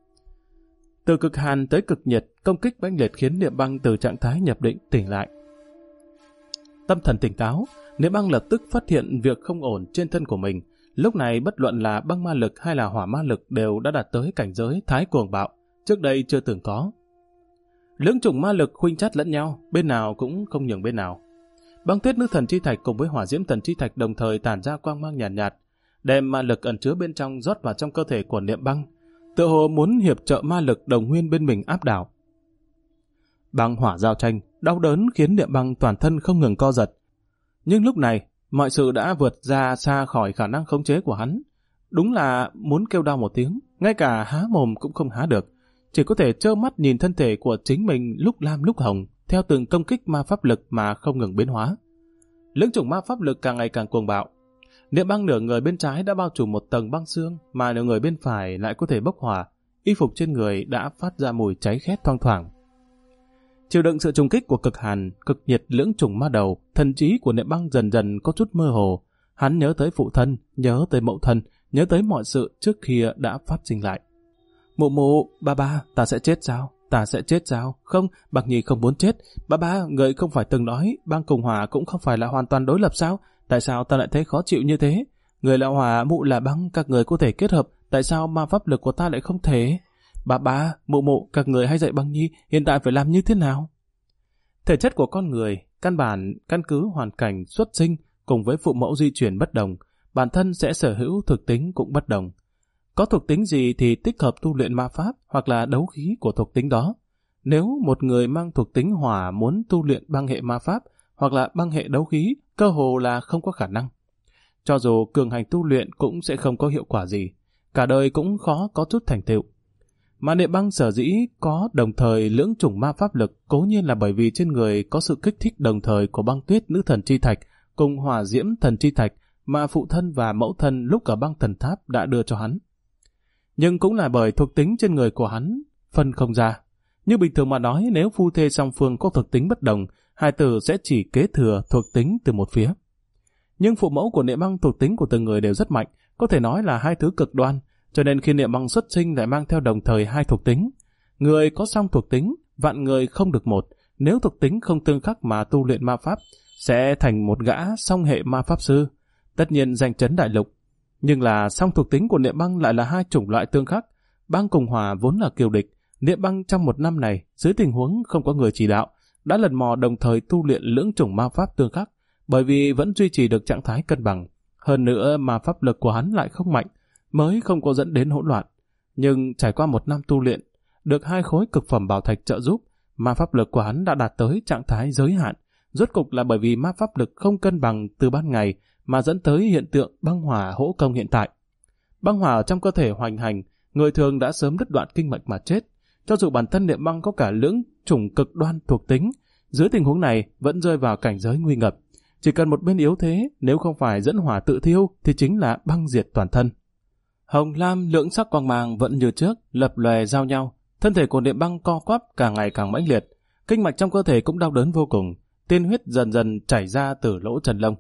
Từ cực hàn tới cực nhiệt, công kích mãnh liệt khiến Niệm Băng từ trạng thái nhập định tỉnh lại. Tâm thần tỉnh táo, Niệm Băng lập tức phát hiện việc không ổn trên thân của mình. Lúc này bất luận là băng ma lực hay là hỏa ma lực đều đã đạt tới cảnh giới thái cuồng bạo, trước đây chưa từng có. Lưỡng chủng ma lực khuynh chát lẫn nhau, bên nào cũng không nhường bên nào. Băng tuyết nữ thần chi thạch cùng với hỏa diễm thần chi thạch đồng thời tản ra quang mang nhàn nhạt, đem ma lực ẩn chứa bên trong rót vào trong cơ thể của Niệm Băng, tựa hồ muốn hiệp trợ ma lực đồng nguyên bên mình áp đảo. Băng hỏa giao tranh, đau đớn khiến Niệm Băng toàn thân không ngừng co giật. Nhưng lúc này, mọi sự đã vượt ra xa khỏi khả năng khống chế của hắn. Đúng là muốn kêu đau một tiếng, ngay cả há mồm cũng không há được, chỉ có thể trơ mắt nhìn thân thể của chính mình lúc lam lúc hồng, theo từng công kích ma pháp lực mà không ngừng biến hóa. Lưỡng chủng ma pháp lực càng ngày càng cuồng bạo. Niệm Băng nửa người bên trái đã bao trùm một tầng băng xương, mà nửa người bên phải lại có thể bốc hỏa. Y phục trên người đã phát ra mùi cháy khét thoang thoảng. Chịu đựng sự trùng kích của cực hàn, cực nhiệt lưỡng chủng ma đầu, thần trí của Niệm Băng dần dần có chút mơ hồ. Hắn nhớ tới phụ thân, nhớ tới mẫu thân, nhớ tới mọi sự trước khi đã phát sinh lại. Mụ mụ, ba, ta sẽ chết sao? Ta sẽ chết sao? Không, Băng Nhi không muốn chết. Ba, người không phải từng nói băng cùng hỏa cũng không phải là hoàn toàn đối lập sao? Tại sao ta lại thấy khó chịu như thế? Người là hỏa, mụ là băng, các người có thể kết hợp. Tại sao ma pháp lực của ta lại không thể? Ba, mụ, các người hay dạy Băng Nhi hiện tại phải làm như thế nào? Thể chất của con người, căn cứ hoàn cảnh xuất sinh cùng với phụ mẫu di chuyển bất đồng, bản thân sẽ sở hữu thực tính cũng bất đồng. Có thuộc tính gì thì tích hợp tu luyện ma pháp hoặc là đấu khí của thuộc tính đó. Nếu một người mang thuộc tính hỏa muốn tu luyện băng hệ ma pháp hoặc là băng hệ đấu khí, cơ hồ là không có khả năng. Cho dù cường hành tu luyện cũng sẽ không có hiệu quả gì, cả đời cũng khó có chút thành tựu. Mà Niệm Băng sở dĩ có đồng thời lưỡng chủng ma pháp lực cố nhiên là bởi vì trên người có sự kích thích đồng thời của băng tuyết nữ thần chi thạch cùng hỏa diễm thần chi thạch mà phụ thân và mẫu thân lúc ở băng thần tháp đã đưa cho hắn. Nhưng cũng là bởi thuộc tính trên người của hắn phân không ra. Như bình thường mà nói, nếu phu thê song phương có thuộc tính bất đồng, hai tử sẽ chỉ kế thừa thuộc tính từ một phía. Nhưng phụ mẫu của Niệm Băng thuộc tính của từng người đều rất mạnh, có thể nói là hai thứ cực đoan, cho nên khi Niệm Băng xuất sinh lại mang theo đồng thời hai thuộc tính. Người có song thuộc tính, vạn người không được một, nếu thuộc tính không tương khắc mà tu luyện ma pháp, sẽ thành một gã song hệ ma pháp sư, tất nhiên danh chấn đại lục. Nhưng là song thuộc tính của Niệm Băng lại là hai chủng loại tương khắc, băng cùng hỏa vốn là kiêu địch. Niệm Băng trong một năm này, dưới tình huống không có người chỉ đạo, đã lần mò đồng thời tu luyện lưỡng chủng ma pháp tương khắc, bởi vì vẫn duy trì được trạng thái cân bằng. Hơn nữa ma pháp lực của hắn lại không mạnh, mới không có dẫn đến hỗn loạn. Nhưng trải qua một năm tu luyện, được hai khối cực phẩm bảo thạch trợ giúp, ma pháp lực của hắn đã đạt tới trạng thái giới hạn. Rốt cục là bởi vì ma pháp lực không cân bằng từ ban ngày mà dẫn tới hiện tượng băng hỏa hỗ công hiện tại. Băng hỏa ở trong cơ thể hoành hành, người thường đã sớm đứt đoạn kinh mạch mà chết. Cho dù bản thân Niệm Băng có cả lưỡng chủng cực đoan thuộc tính, dưới tình huống này vẫn rơi vào cảnh giới nguy ngập. Chỉ cần một bên yếu thế, nếu không phải dẫn hỏa tự thiêu thì chính là băng diệt toàn thân. Hồng lam lưỡng sắc quang mang vẫn như trước, lập lòe giao nhau. Thân thể của Niệm Băng co quắp càng ngày càng mãnh liệt, kinh mạch trong cơ thể cũng đau đớn vô cùng, tiên huyết dần dần chảy ra từ lỗ chân lông.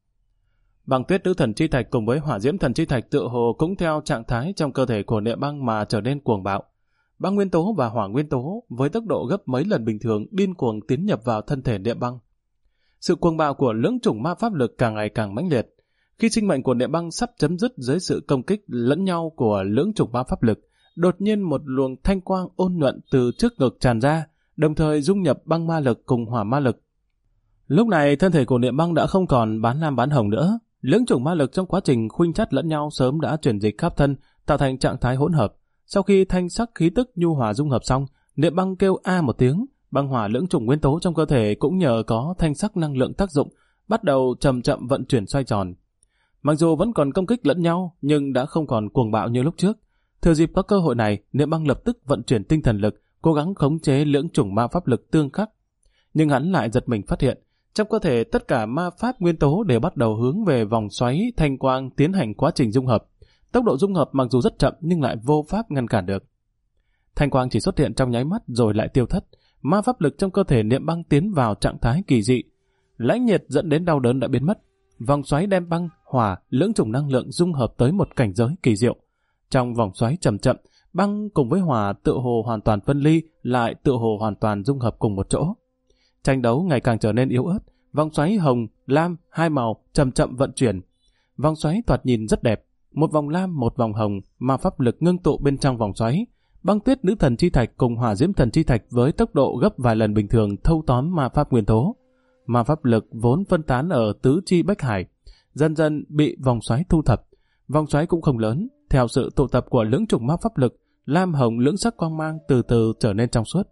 Băng tuyết nữ thần chi thạch cùng với hỏa diễm thần chi thạch tựa hồ cũng theo trạng thái trong cơ thể của Niệm Băng mà trở nên cuồng bạo. Băng nguyên tố và hỏa nguyên tố với tốc độ gấp mấy lần bình thường điên cuồng tiến nhập vào thân thể Niệm Băng. Sự cuồng bạo của lưỡng chủng ma pháp lực càng ngày càng mãnh liệt. Khi sinh mệnh của Niệm Băng sắp chấm dứt dưới sự công kích lẫn nhau của lưỡng chủng ma pháp lực, đột nhiên một luồng thanh quang ôn nhuận từ trước ngực tràn ra, đồng thời dung nhập băng ma lực cùng hỏa ma lực. Lúc này thân thể của Niệm Băng đã không còn bán lam bán hồng nữa. Lưỡng chủng ma lực trong quá trình khuynh chắt lẫn nhau sớm đã chuyển dịch khắp thân, tạo thành trạng thái hỗn hợp. Sau khi thanh sắc khí tức nhu hòa dung hợp xong, Niệm Băng kêu a một tiếng, băng hỏa lưỡng chủng nguyên tố trong cơ thể cũng nhờ có thanh sắc năng lượng tác dụng, bắt đầu chậm chậm vận chuyển xoay tròn. Mặc dù vẫn còn công kích lẫn nhau, nhưng đã không còn cuồng bạo như lúc trước. Thừa dịp có cơ hội này, Niệm Băng lập tức vận chuyển tinh thần lực, cố gắng khống chế lưỡng chủng ma pháp lực tương khắc. Nhưng hắn lại giật mình phát hiện, trong cơ thể tất cả ma pháp nguyên tố đều bắt đầu hướng về vòng xoáy thanh quang tiến hành quá trình dung hợp. Tốc độ dung hợp mặc dù rất chậm nhưng lại vô pháp ngăn cản được. Thanh quang chỉ xuất hiện trong nháy mắt rồi lại tiêu thất. Ma pháp lực trong cơ thể Niệm Băng tiến vào trạng thái kỳ dị. Lãnh nhiệt dẫn đến đau đớn đã biến mất. Vòng xoáy đem băng, hỏa, lưỡng chủng năng lượng dung hợp tới một cảnh giới kỳ diệu. Trong vòng xoáy chậm chậm, băng cùng với hỏa tựa hồ hoàn toàn phân ly, lại tựa hồ hoàn toàn dung hợp cùng một chỗ. Tranh đấu ngày càng trở nên yếu ớt. Vòng xoáy hồng, lam, hai màu chậm chậm vận chuyển. Vòng xoáy thoạt nhìn rất đẹp. Một vòng lam, một vòng hồng, ma pháp lực ngưng tụ bên trong vòng xoáy. Băng tuyết nữ thần chi thạch cùng hỏa diễm thần chi thạch với tốc độ gấp vài lần bình thường thâu tóm ma pháp nguyên tố. ma pháp lực vốn phân tán ở tứ chi bách hải, dần dần bị vòng xoáy thu thập. Vòng xoáy cũng không lớn, theo sự tụ tập của lưỡng chủng ma pháp lực, lam hồng lưỡng sắc quang mang từ từ trở nên trong suốt.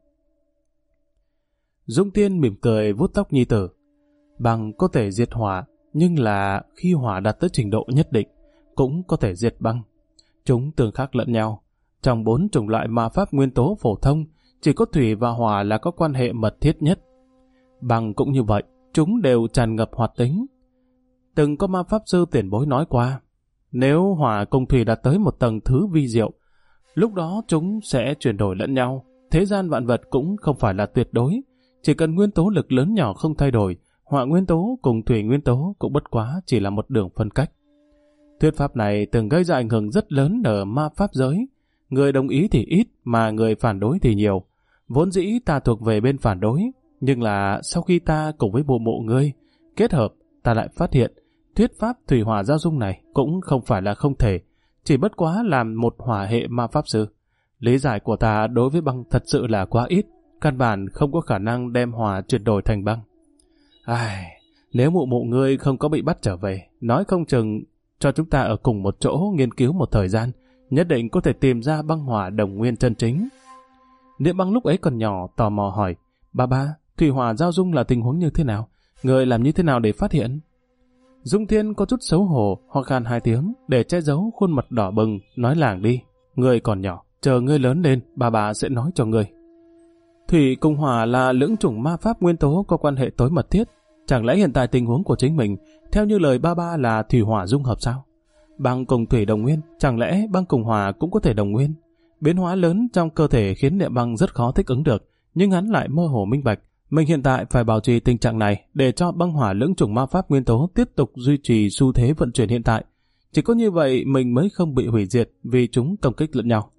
Dung Tiên mỉm cười vuốt tóc nhi tử. Băng có thể diệt hỏa, nhưng là khi hỏa đạt tới trình độ nhất định, cũng có thể diệt băng. Chúng tương khắc lẫn nhau. Trong 4 chủng loại ma pháp nguyên tố phổ thông, chỉ có thủy và hỏa là có quan hệ mật thiết nhất. Băng cũng như vậy, chúng đều tràn ngập hoạt tính. Từng có ma pháp sư tiền bối nói qua, nếu hỏa cùng thủy đạt tới một tầng thứ vi diệu, lúc đó chúng sẽ chuyển đổi lẫn nhau. Thế gian vạn vật cũng không phải là tuyệt đối, chỉ cần nguyên tố lực lớn nhỏ không thay đổi, hỏa nguyên tố cùng thủy nguyên tố cũng bất quá chỉ là một đường phân cách. Thuyết pháp này từng gây ra ảnh hưởng rất lớn ở ma pháp giới. Người đồng ý thì ít, mà người phản đối thì nhiều. Vốn dĩ ta thuộc về bên phản đối, nhưng là sau khi ta cùng với bộ mộ ngươi kết hợp, ta lại phát hiện thuyết pháp thủy hỏa giao dung này cũng không phải là không thể, chỉ bất quá làm một hỏa hệ ma pháp sư. Lý giải của ta đối với băng thật sự là quá ít, căn bản không có khả năng đem hỏa chuyển đổi thành băng. Nếu mụ ngươi không có bị bắt trở về, nói không chừng cho chúng ta ở cùng một chỗ nghiên cứu một thời gian, nhất định có thể tìm ra băng hỏa đồng nguyên chân chính. Niệm Băng lúc ấy còn nhỏ, tò mò hỏi, ba, thủy hỏa giao dung là tình huống như thế nào? Người làm như thế nào để phát hiện? Dung Thiên có chút xấu hổ, ho khan 2 tiếng, để che giấu khuôn mặt đỏ bừng, nói làng đi. Ngươi còn nhỏ, chờ ngươi lớn lên, bà sẽ nói cho ngươi. Thủy cùng hỏa là lưỡng chủng ma pháp nguyên tố có quan hệ tối mật thiết. Chẳng lẽ hiện tại tình huống của chính mình, theo như lời ba là thủy hỏa dung hợp sao? Băng cùng thủy đồng nguyên, chẳng lẽ băng cùng hỏa cũng có thể đồng nguyên? Biến hóa lớn trong cơ thể khiến Niệm Băng rất khó thích ứng được, nhưng hắn lại mơ hồ minh bạch. Mình hiện tại phải bảo trì tình trạng này để cho băng hỏa lưỡng chủng ma pháp nguyên tố tiếp tục duy trì xu thế vận chuyển hiện tại. Chỉ có như vậy mình mới không bị hủy diệt vì chúng công kích lẫn nhau.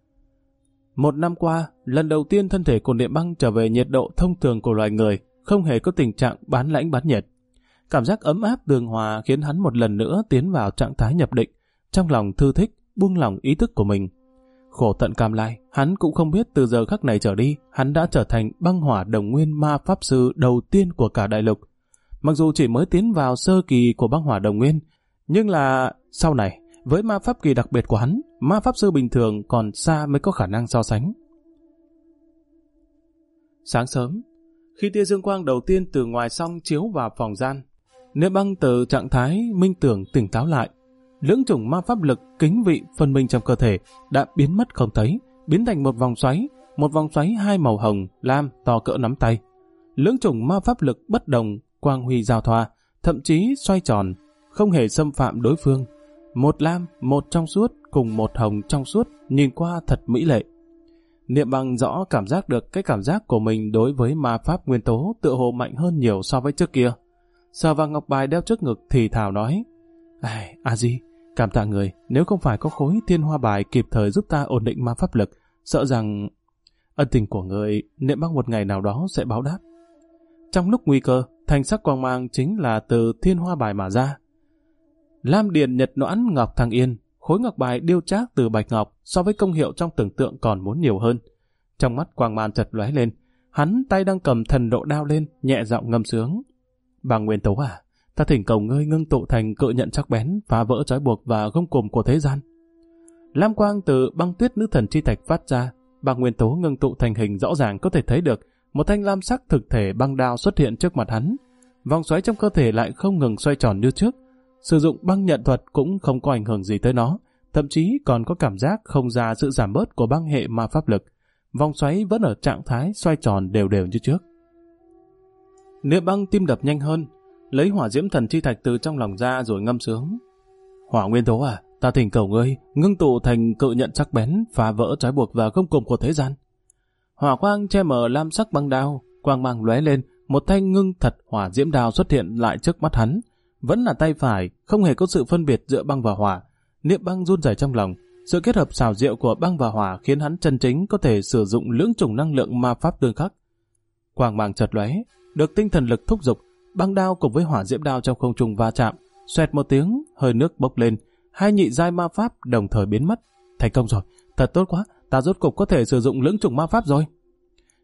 1 năm qua, lần đầu tiên thân thể của Niệm Băng trở về nhiệt độ thông thường của loài người, không hề có tình trạng bán lãnh bán nhiệt. Cảm giác ấm áp tường hòa khiến hắn một lần nữa tiến vào trạng thái nhập định, trong lòng thư thích, buông lỏng ý thức của mình. Khổ tận cam lai, hắn cũng không biết từ giờ khắc này trở đi, hắn đã trở thành băng hỏa đồng nguyên ma pháp sư đầu tiên của cả đại lục. Mặc dù chỉ mới tiến vào sơ kỳ của băng hỏa đồng nguyên, nhưng là sau này, với ma pháp kỳ đặc biệt của hắn, ma pháp sư bình thường còn xa mới có khả năng so sánh. Sáng sớm, khi tia dương quang đầu tiên từ ngoài song chiếu vào phòng gian, Niệm Băng từ trạng thái minh tưởng tỉnh táo lại. Lưỡng chủng ma pháp lực kính vị phân minh trong cơ thể đã biến mất không thấy, biến thành một vòng xoáy 2 màu hồng, lam to cỡ nắm tay. Lưỡng chủng ma pháp lực bất đồng, quang huy giao thoa, thậm chí xoay tròn, không hề xâm phạm đối phương. Một lam, một trong suốt cùng một hồng trong suốt, nhìn qua thật mỹ lệ. Niệm Băng rõ cảm giác được cái cảm giác của mình đối với ma pháp nguyên tố tựa hồ mạnh hơn nhiều so với trước kia. Sờ vào ngọc bài đeo trước ngực thì thào nói, A-di, cảm tạ người, nếu không phải có khối thiên hoa bài kịp thời giúp ta ổn định ma pháp lực, sợ rằng ân tình của người Niệm Băng một ngày nào đó sẽ báo đáp. Trong lúc nguy cơ, thanh sắc quang mang chính là từ thiên hoa bài mà ra. Lam điền nhật noãn ngọc thăng yên, khối ngọc bài điêu trác từ bạch ngọc so với công hiệu trong tưởng tượng còn muốn nhiều hơn. Trong mắt quang mang chợt lóe lên, hắn tay đang cầm thần độ đao lên, nhẹ giọng ngâm sướng. Băng nguyên tố à, ta thỉnh cầu ngươi ngưng tụ thành cự nhận sắc bén, phá vỡ trói buộc và gông cùm của thế gian. Lam quang từ băng tuyết nữ thần chi thạch phát ra, băng nguyên tố ngưng tụ thành hình rõ ràng có thể thấy được, một thanh lam sắc thực thể băng đao xuất hiện trước mặt hắn. Vòng xoáy trong cơ thể lại không ngừng xoay tròn như trước. Sử dụng băng nhận thuật cũng không có ảnh hưởng gì tới nó, thậm chí còn có cảm giác không ra sự giảm bớt của băng hệ ma pháp lực. Vòng xoáy vẫn ở trạng thái xoay tròn đều đều như trước. Niệm Băng tim đập nhanh hơn, lấy hỏa diễm thần chi thạch từ trong lòng ra rồi ngâm sướng. Hỏa nguyên tố à, ta thỉnh cầu ngươi ngưng tụ thành cự nhận sắc bén, phá vỡ trói buộc và gông cùm của thế gian. Hỏa quang che mờ lam sắc băng đao, quang mang lóe lên, một thanh ngưng thật hỏa diễm đao xuất hiện lại trước mắt hắn. Vẫn là tay phải, không hề có sự phân biệt giữa băng và hỏa. Niệm Băng run rẩy trong lòng, sự kết hợp xảo diệu của băng và hỏa khiến hắn chân chính có thể sử dụng lưỡng chủng năng lượng ma pháp tương khắc. Quang mang chợt lóe, được tinh thần lực thúc giục, băng đao cùng với hỏa diễm đao trong không trung va chạm, xoẹt một tiếng, hơi nước bốc lên, hai nhị giai ma pháp đồng thời biến mất. Thành công rồi, thật tốt quá, ta rốt cục có thể sử dụng lưỡng chủng ma pháp rồi.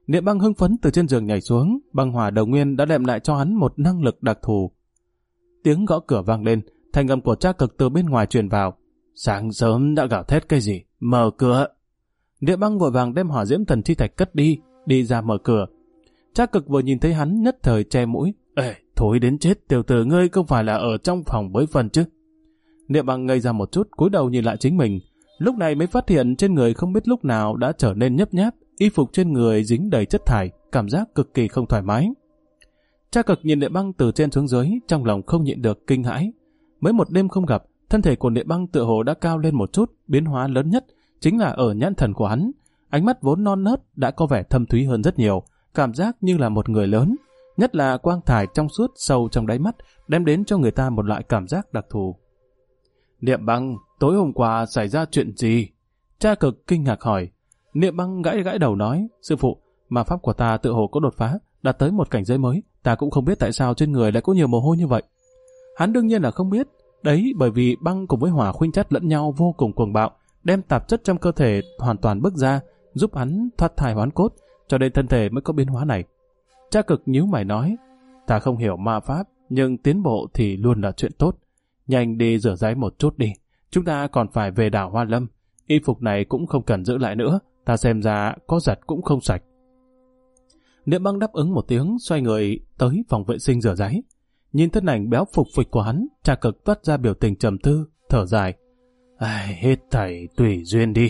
Niệm Băng hưng phấn từ trên giường nhảy xuống, băng hỏa đồng nguyên đã đem lại cho hắn một năng lực đặc thù. Tiếng gõ cửa vang lên, thanh âm của Cha Cực từ bên ngoài truyền vào. Sáng sớm đã gào thét cái gì? Mở cửa! Niệm Băng vội vàng đem Hỏa Diễm Thần Chi Thạch cất đi, đi ra mở cửa. Cha Cực vừa nhìn thấy hắn nhất thời che mũi. Ê, thối đến chết, tiểu tử ngươi không phải là ở trong phòng bới phân chứ? Niệm Băng ngây ra một chút, cúi đầu nhìn lại chính mình. Lúc này mới phát hiện trên người không biết lúc nào đã trở nên nhấp nháp, y phục trên người dính đầy chất thải, cảm giác cực kỳ không thoải mái. Cha Cực nhìn Niệm Băng từ trên xuống dưới, trong lòng không nhịn được kinh hãi. Mới một đêm không gặp, thân thể của Niệm Băng tựa hồ đã cao lên một chút, biến hóa lớn nhất chính là ở nhãn thần của hắn. Ánh mắt vốn non nớt đã có vẻ thâm thúy hơn rất nhiều, cảm giác như là một người lớn, nhất là quang thải trong suốt sâu trong đáy mắt, đem đến cho người ta một loại cảm giác đặc thù. Niệm Băng, tối hôm qua xảy ra chuyện gì? Cha Cực kinh ngạc hỏi. Niệm Băng gãi gãi đầu nói, sư phụ, ma pháp của ta tựa hồ có đột phá, đạt tới một cảnh giới mới, ta cũng không biết tại sao trên người lại có nhiều mồ hôi như vậy. Hắn đương nhiên là không biết, đấy bởi vì băng cùng với hỏa khuynh chất lẫn nhau vô cùng cuồng bạo, đem tạp chất trong cơ thể hoàn toàn bức ra, giúp hắn thoát thai hoán cốt, cho nên thân thể mới có biến hóa này. Cha Cực nhíu mày nói, ta không hiểu ma pháp, nhưng tiến bộ thì luôn là chuyện tốt. Nhanh đi rửa ráy một chút đi, chúng ta còn phải về đảo Hoa Lâm, y phục này cũng không cần giữ lại nữa, ta xem ra có giặt cũng không sạch. Niệm Băng đáp ứng một tiếng, xoay người tới phòng vệ sinh rửa ráy. Nhìn thân ảnh béo phục phịch của hắn, Cha Cực toát ra biểu tình trầm tư, thở dài. Ai, hết thảy tùy duyên đi.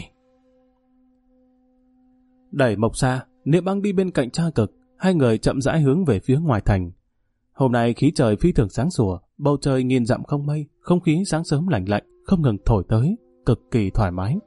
Đẩy Mộc Sa, Niệm Băng đi bên cạnh Cha Cực, hai người chậm rãi hướng về phía ngoài thành. Hôm nay khí trời phi thường sáng sủa, bầu trời nghìn dặm không mây, không khí sáng sớm lạnh lạnh, không ngừng thổi tới, cực kỳ thoải mái.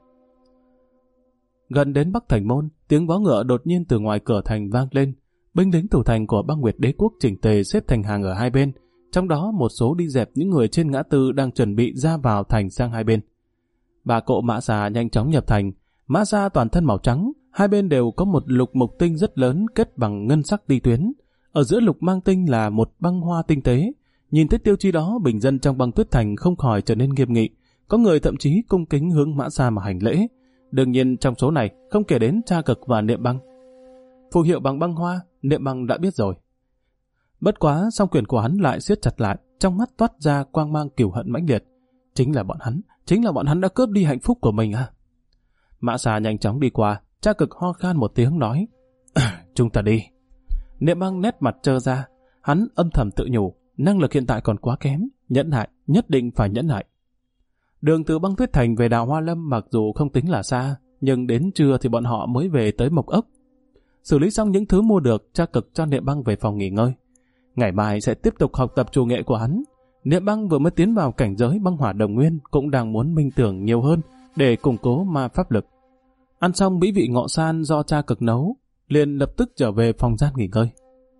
Gần đến Bắc Thành Môn, tiếng vó ngựa đột nhiên từ ngoài cửa thành vang lên. Binh lính thủ thành của Băng Nguyệt Đế Quốc chỉnh tề xếp thành hàng ở hai bên, trong đó một số đi dẹp những người trên ngã tư đang chuẩn bị ra vào thành sang hai bên. Bà cộ Mã Xà nhanh chóng nhập thành, Mã Xà toàn thân màu trắng, hai bên đều có một lục mục tinh rất lớn kết bằng ngân sắc đi tuyến. Ở giữa lục mang tinh là một băng hoa tinh tế. Nhìn thấy tiêu chí đó, bình dân trong Băng Tuyết Thành không khỏi trở nên nghiêm nghị. Có người thậm chí cung kính hướng Mã Xà mà hành lễ. Đương nhiên trong số này không kể đến Cha Cực và Niệm Băng. Phù hiệu bằng băng hoa, Niệm Băng đã biết rồi. Bất quá song quyền của hắn lại siết chặt lại, trong mắt toát ra quang mang cừu hận mãnh liệt. Chính là bọn hắn đã cướp đi hạnh phúc của mình à? Mã Xà nhanh chóng đi qua, Cha Cực ho khan một tiếng nói, chúng ta đi. Niệm Băng nét mặt trơ ra, hắn âm thầm tự nhủ, năng lực hiện tại còn quá kém, nhẫn nại, nhất định phải nhẫn nại. Đường từ Băng Tuyết Thành về đảo Hoa Lâm mặc dù không tính là xa, nhưng đến trưa thì bọn họ mới về tới Mộc Ốc. Xử lý xong những thứ mua được, Cha Cực cho Niệm Băng về phòng nghỉ ngơi. Ngày mai sẽ tiếp tục học tập chủ nghệ của hắn. Niệm Băng vừa mới tiến vào cảnh giới băng hỏa đồng nguyên, cũng đang muốn minh tưởng nhiều hơn để củng cố ma pháp lực. Ăn xong mỹ vị ngọ san do Cha Cực nấu, liền lập tức trở về phòng gian nghỉ ngơi.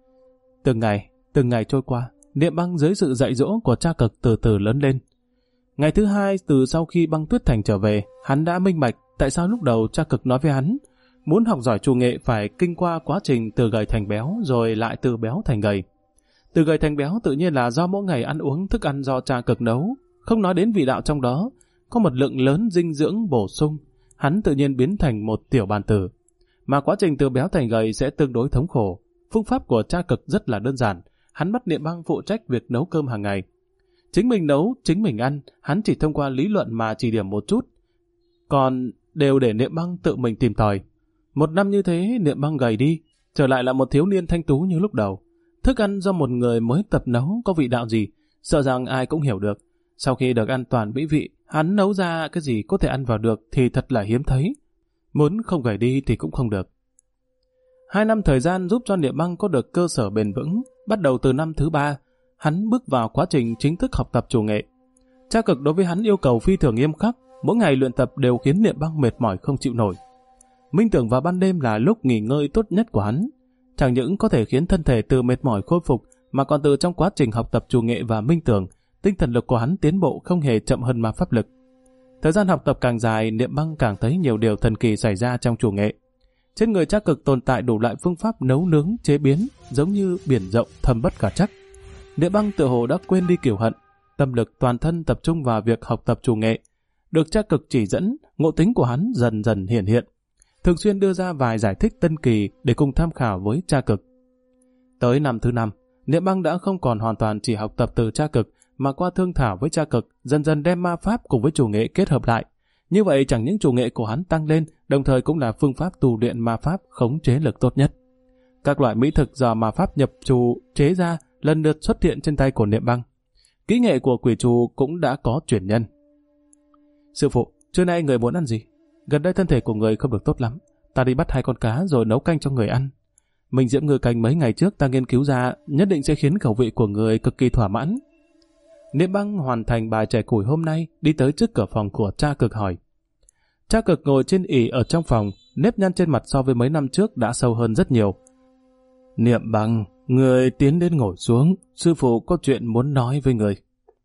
Từng ngày trôi qua, Niệm Băng dưới sự dạy dỗ của Cha Cực từ từ lớn lên. Ngày thứ hai từ sau khi Băng Tuyết Thành trở về, hắn đã minh bạch tại sao lúc đầu Cha Cực nói với hắn muốn học giỏi chủ nghệ phải kinh qua quá trình từ gầy thành béo rồi lại từ béo thành gầy. Từ gầy thành béo tự nhiên là do mỗi ngày ăn uống thức ăn do Cha Cực nấu, không nói đến vị đạo trong đó, có một lượng lớn dinh dưỡng bổ sung, hắn tự nhiên biến thành một tiểu bàn tử. Mà quá trình từ béo thành gầy sẽ tương đối thống khổ. Phương pháp của Cha Cực rất là đơn giản, hắn bắt Niệm Băng phụ trách việc nấu cơm hàng ngày. Chính mình nấu, chính mình ăn, hắn chỉ thông qua lý luận mà chỉ điểm một chút. Còn đều để Niệm Băng tự mình tìm tòi. Một năm như thế, Niệm Băng gầy đi, trở lại là một thiếu niên thanh tú như lúc đầu. Thức ăn do một người mới tập nấu có vị đạo gì, sợ rằng ai cũng hiểu được. Sau khi được ăn toàn mỹ vị, hắn nấu ra cái gì có thể ăn vào được thì thật là hiếm thấy. Muốn không gầy đi thì cũng không được. 2 năm thời gian giúp cho Niệm Băng có được cơ sở bền vững. Bắt đầu từ năm thứ 3, hắn bước vào quá trình chính thức học tập chủ nghệ. Cha Cực đối với hắn yêu cầu phi thường nghiêm khắc, mỗi ngày luyện tập đều khiến Niệm Băng mệt mỏi không chịu nổi. Minh tưởng vào ban đêm là lúc nghỉ ngơi tốt nhất của hắn. Chẳng những có thể khiến thân thể từ mệt mỏi khôi phục, mà còn từ trong quá trình học tập chủ nghệ và minh tưởng, tinh thần lực của hắn tiến bộ không hề chậm hơn ma pháp lực. Thời gian học tập càng dài, Niệm Băng càng thấy nhiều điều thần kỳ xảy ra trong chủ nghệ. Trên người Cha Cực tồn tại đủ loại phương pháp nấu nướng, chế biến, giống như biển rộng thâm bất khả trắc. Niệm Băng tựa hồ đã quên đi kiều hận, tâm lực toàn thân tập trung vào việc học tập chủ nghệ. Được Cha Cực chỉ dẫn, ngộ tính của hắn dần dần hiển hiện. thường xuyên đưa ra vài giải thích tân kỳ để cùng tham khảo với Cha Cực. Tới năm thứ 5, Niệm Băng đã không còn hoàn toàn chỉ học tập từ Cha Cực, mà qua thương thảo với Cha Cực, dần dần đem ma pháp cùng với chủ nghệ kết hợp lại. Như vậy chẳng những chủ nghệ của hắn tăng lên, đồng thời cũng là phương pháp tu luyện ma pháp khống chế lực tốt nhất. Các loại mỹ thực do ma pháp nhập trù chế ra lần lượt xuất hiện trên tay của Niệm Băng. Kỹ nghệ của quỷ trù cũng đã có truyền nhân. Sư phụ, trưa nay người muốn ăn gì? Gần đây thân thể của người không được tốt lắm. Ta đi bắt 2 con cá rồi nấu canh cho người ăn. Mình diễm ngư canh mấy ngày trước ta nghiên cứu ra, nhất định sẽ khiến khẩu vị của người cực kỳ thỏa mãn. Niệm Băng hoàn thành bài chẻ củi hôm nay, đi tới trước cửa phòng của Cha Cực hỏi. Cha Cực ngồi trên ỷ ở trong phòng, nếp nhăn trên mặt so với mấy năm trước đã sâu hơn rất nhiều. Niệm Băng, người tiến đến ngồi xuống, sư phụ có chuyện muốn nói với người.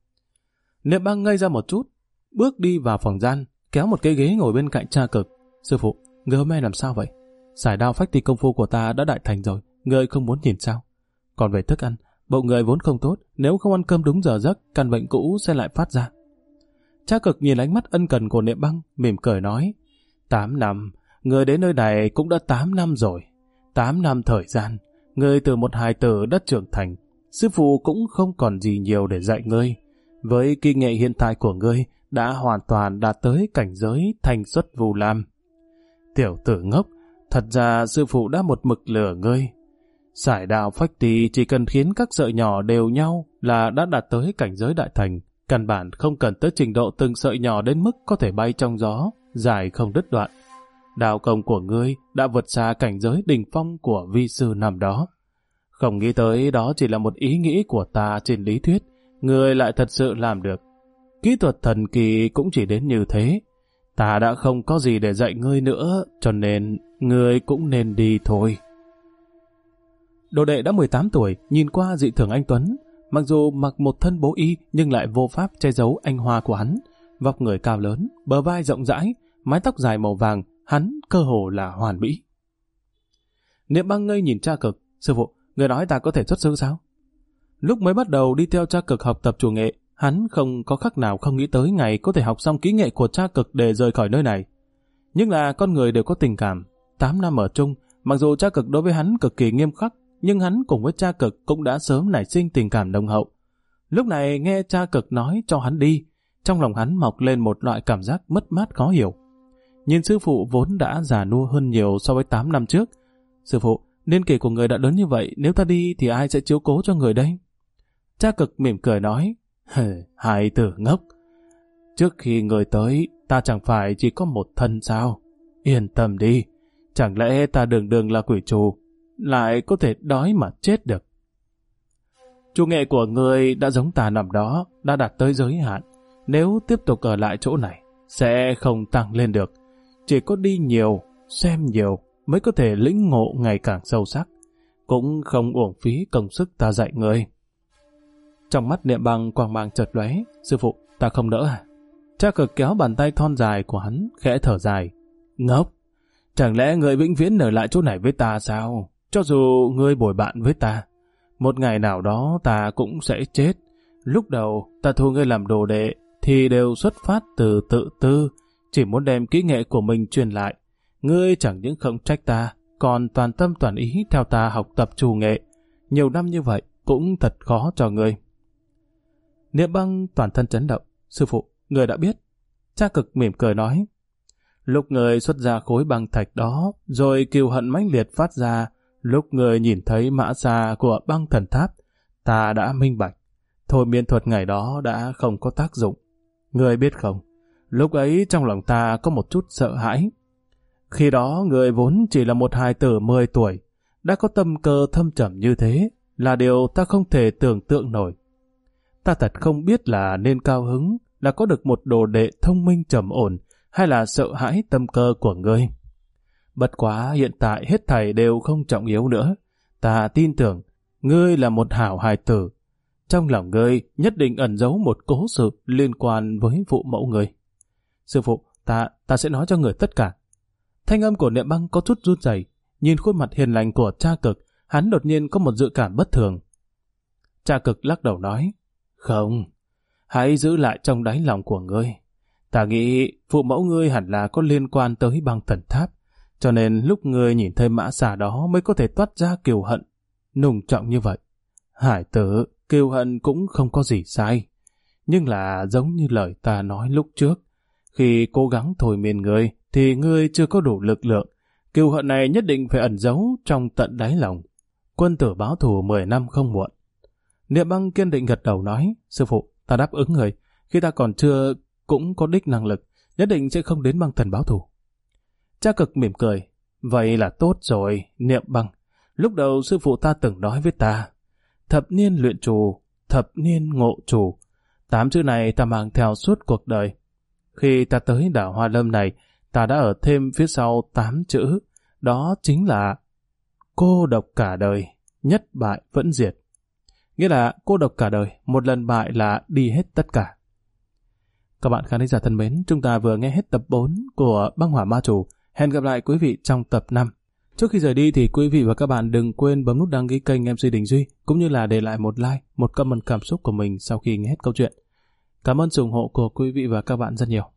Niệm Băng ngây ra một chút, bước đi vào phòng gian, kéo một cái ghế ngồi bên cạnh Cha Cực. Sư phụ, người hôm nay làm sao vậy? Sải đao phách tì công phu của ta đã đại thành rồi, người không muốn nhìn sao? Còn về thức ăn, bụng người vốn không tốt, nếu không ăn cơm đúng giờ giấc, căn bệnh cũ sẽ lại phát ra. Cha Cực nhìn ánh mắt ân cần của Niệm Băng, mỉm cười nói, 8 năm, người đến nơi này cũng đã 8 năm rồi. 8 năm thời gian, người từ một hài tử đã trưởng thành, sư phụ cũng không còn gì nhiều để dạy ngươi. Với kinh nghệ hiện tại của ngươi, đã hoàn toàn đạt tới cảnh giới thành xuất Vu Lam. Tiểu tử ngốc, thật ra sư phụ đã một mực lừa ngươi. Sải đao phách tì chỉ cần khiến các sợi nhỏ đều nhau là đã đạt tới cảnh giới đại thành, căn bản không cần tới trình độ từng sợi nhỏ đến mức có thể bay trong gió, dài không đứt đoạn. Đạo công của ngươi đã vượt xa cảnh giới đỉnh phong của vi sư năm đó. Không nghĩ tới đó chỉ là một ý nghĩ của ta trên lý thuyết, ngươi lại thật sự làm được. Kỹ thuật thần kỳ cũng chỉ đến như thế. Ta đã không có gì để dạy ngươi nữa, cho nên ngươi cũng nên đi thôi. Đồ đệ đã 18 tuổi, nhìn qua dị thường anh tuấn. Mặc dù mặc một thân bố y nhưng lại vô pháp che giấu anh hoa của hắn. Vóc người cao lớn, bờ vai rộng rãi, mái tóc dài màu vàng, hắn cơ hồ là hoàn mỹ. Niệm Băng ngây nhìn Cha Cực. Sư phụ, người nói ta có thể xuất sư sao? Lúc mới bắt đầu đi theo Cha Cực học tập chủ nghệ, hắn không có khắc nào không nghĩ tới ngày có thể học xong kỹ nghệ của Cha Cực để rời khỏi nơi này. Nhưng là con người đều có tình cảm. 8 năm ở chung, mặc dù Cha Cực đối với hắn cực kỳ nghiêm khắc, nhưng hắn cùng với Cha Cực cũng đã sớm nảy sinh tình cảm nồng hậu. Lúc này nghe Cha Cực nói cho hắn đi, trong lòng hắn mọc lên một loại cảm giác mất mát khó hiểu. Nhìn sư phụ vốn đã già nua hơn nhiều so với 8 năm trước. Sư phụ, niên kỷ của người đã lớn như vậy, nếu ta đi thì ai sẽ chiếu cố cho người đây? Cha Cực mỉm cười nói, hài tử ngốc. Trước khi người tới, ta chẳng phải chỉ có một thân sao? Yên tâm đi, chẳng lẽ ta đường đường là quỷ trù, lại có thể đói mà chết được? Chủ nghệ của người đã giống ta năm đó, đã đạt tới giới hạn. Nếu tiếp tục ở lại chỗ này, sẽ không tăng lên được. Chỉ có đi nhiều, xem nhiều mới có thể lĩnh ngộ ngày càng sâu sắc. Cũng không uổng phí công sức ta dạy người. Trong mắt Niệm Băng quang mang chợt lóe. Sư phụ, ta không đỡ à? Cha Cực kéo bàn tay thon dài của hắn, khẽ thở dài. Ngốc, chẳng lẽ người vĩnh viễn ở lại chỗ này với ta sao? Cho dù ngươi bồi bạn với ta, một ngày nào đó ta cũng sẽ chết. Lúc đầu ta thu ngươi làm đồ đệ thì đều xuất phát từ tự tư, chỉ muốn đem kỹ nghệ của mình truyền lại. Ngươi chẳng những không trách ta, còn toàn tâm toàn ý theo ta học tập chủ nghệ. Nhiều năm như vậy cũng thật khó cho ngươi. Niệm Băng toàn thân chấn động. Sư phụ, người đã biết. Cha Cực mỉm cười nói. Lúc người xuất ra khối băng thạch đó, rồi kiều hận mãnh liệt phát ra, lúc người nhìn thấy mã xa của băng thần tháp, ta đã minh bạch. Thôi miên thuật ngày đó đã không có tác dụng. Người biết không, lúc ấy trong lòng ta có một chút sợ hãi. Khi đó người vốn chỉ là một hài tử 10 tuổi, đã có tâm cơ thâm trầm như thế, là điều ta không thể tưởng tượng nổi. Ta thật không biết là nên cao hứng, là có được một đồ đệ thông minh trầm ổn, hay là sợ hãi tâm cơ của ngươi. Bất quá hiện tại hết thảy đều không trọng yếu nữa. Ta tin tưởng, ngươi là một hảo hài tử. Trong lòng ngươi nhất định ẩn giấu một cố sự liên quan với phụ mẫu ngươi. Sư phụ, ta sẽ nói cho người tất cả. Thanh âm của Niệm Băng có chút run rẩy, nhìn khuôn mặt hiền lành của Cha Cực, hắn đột nhiên có một dự cảm bất thường. Cha Cực lắc đầu nói, không, hãy giữ lại trong đáy lòng của ngươi. Ta nghĩ phụ mẫu ngươi hẳn là có liên quan tới băng thần tháp, Cho nên lúc ngươi nhìn thấy mã xà đó mới có thể toát ra kiều hận nùng trọng như vậy. Hải tử, kiều hận cũng không có gì sai. Nhưng là giống như lời ta nói lúc trước, khi cố gắng thôi miên ngươi thì ngươi chưa có đủ lực lượng. Kiều hận này nhất định phải ẩn giấu trong tận đáy lòng. Quân tử báo thù 10 năm không muộn. Niệm Băng kiên định gật đầu nói, sư phụ, ta đáp ứng người. Khi ta còn chưa cũng có đích năng lực, nhất định sẽ không đến Băng Thần báo thù. Cha Cực mỉm cười, vậy là tốt rồi, Niệm Băng. Lúc đầu sư phụ ta từng nói với ta, thập niên luyện trù, thập niên ngộ trù. 8 chữ này ta mang theo suốt cuộc đời. Khi ta tới đảo Hoa Lâm này, ta đã ở thêm phía sau 8 chữ, đó chính là cô độc cả đời, nhất bại vẫn diệt. Nghĩa là cô độc cả đời, một lần bại là đi hết tất cả. Các bạn khán giả thân mến, chúng ta vừa nghe hết tập 4 của Băng Hỏa Ma Chủ. Hẹn gặp lại quý vị trong tập 5. Trước khi rời đi thì quý vị và các bạn đừng quên bấm nút đăng ký kênh MC Đình Duy, cũng như là để lại một like, một comment cảm xúc của mình sau khi nghe hết câu chuyện. Cảm ơn sự ủng hộ của quý vị và các bạn rất nhiều.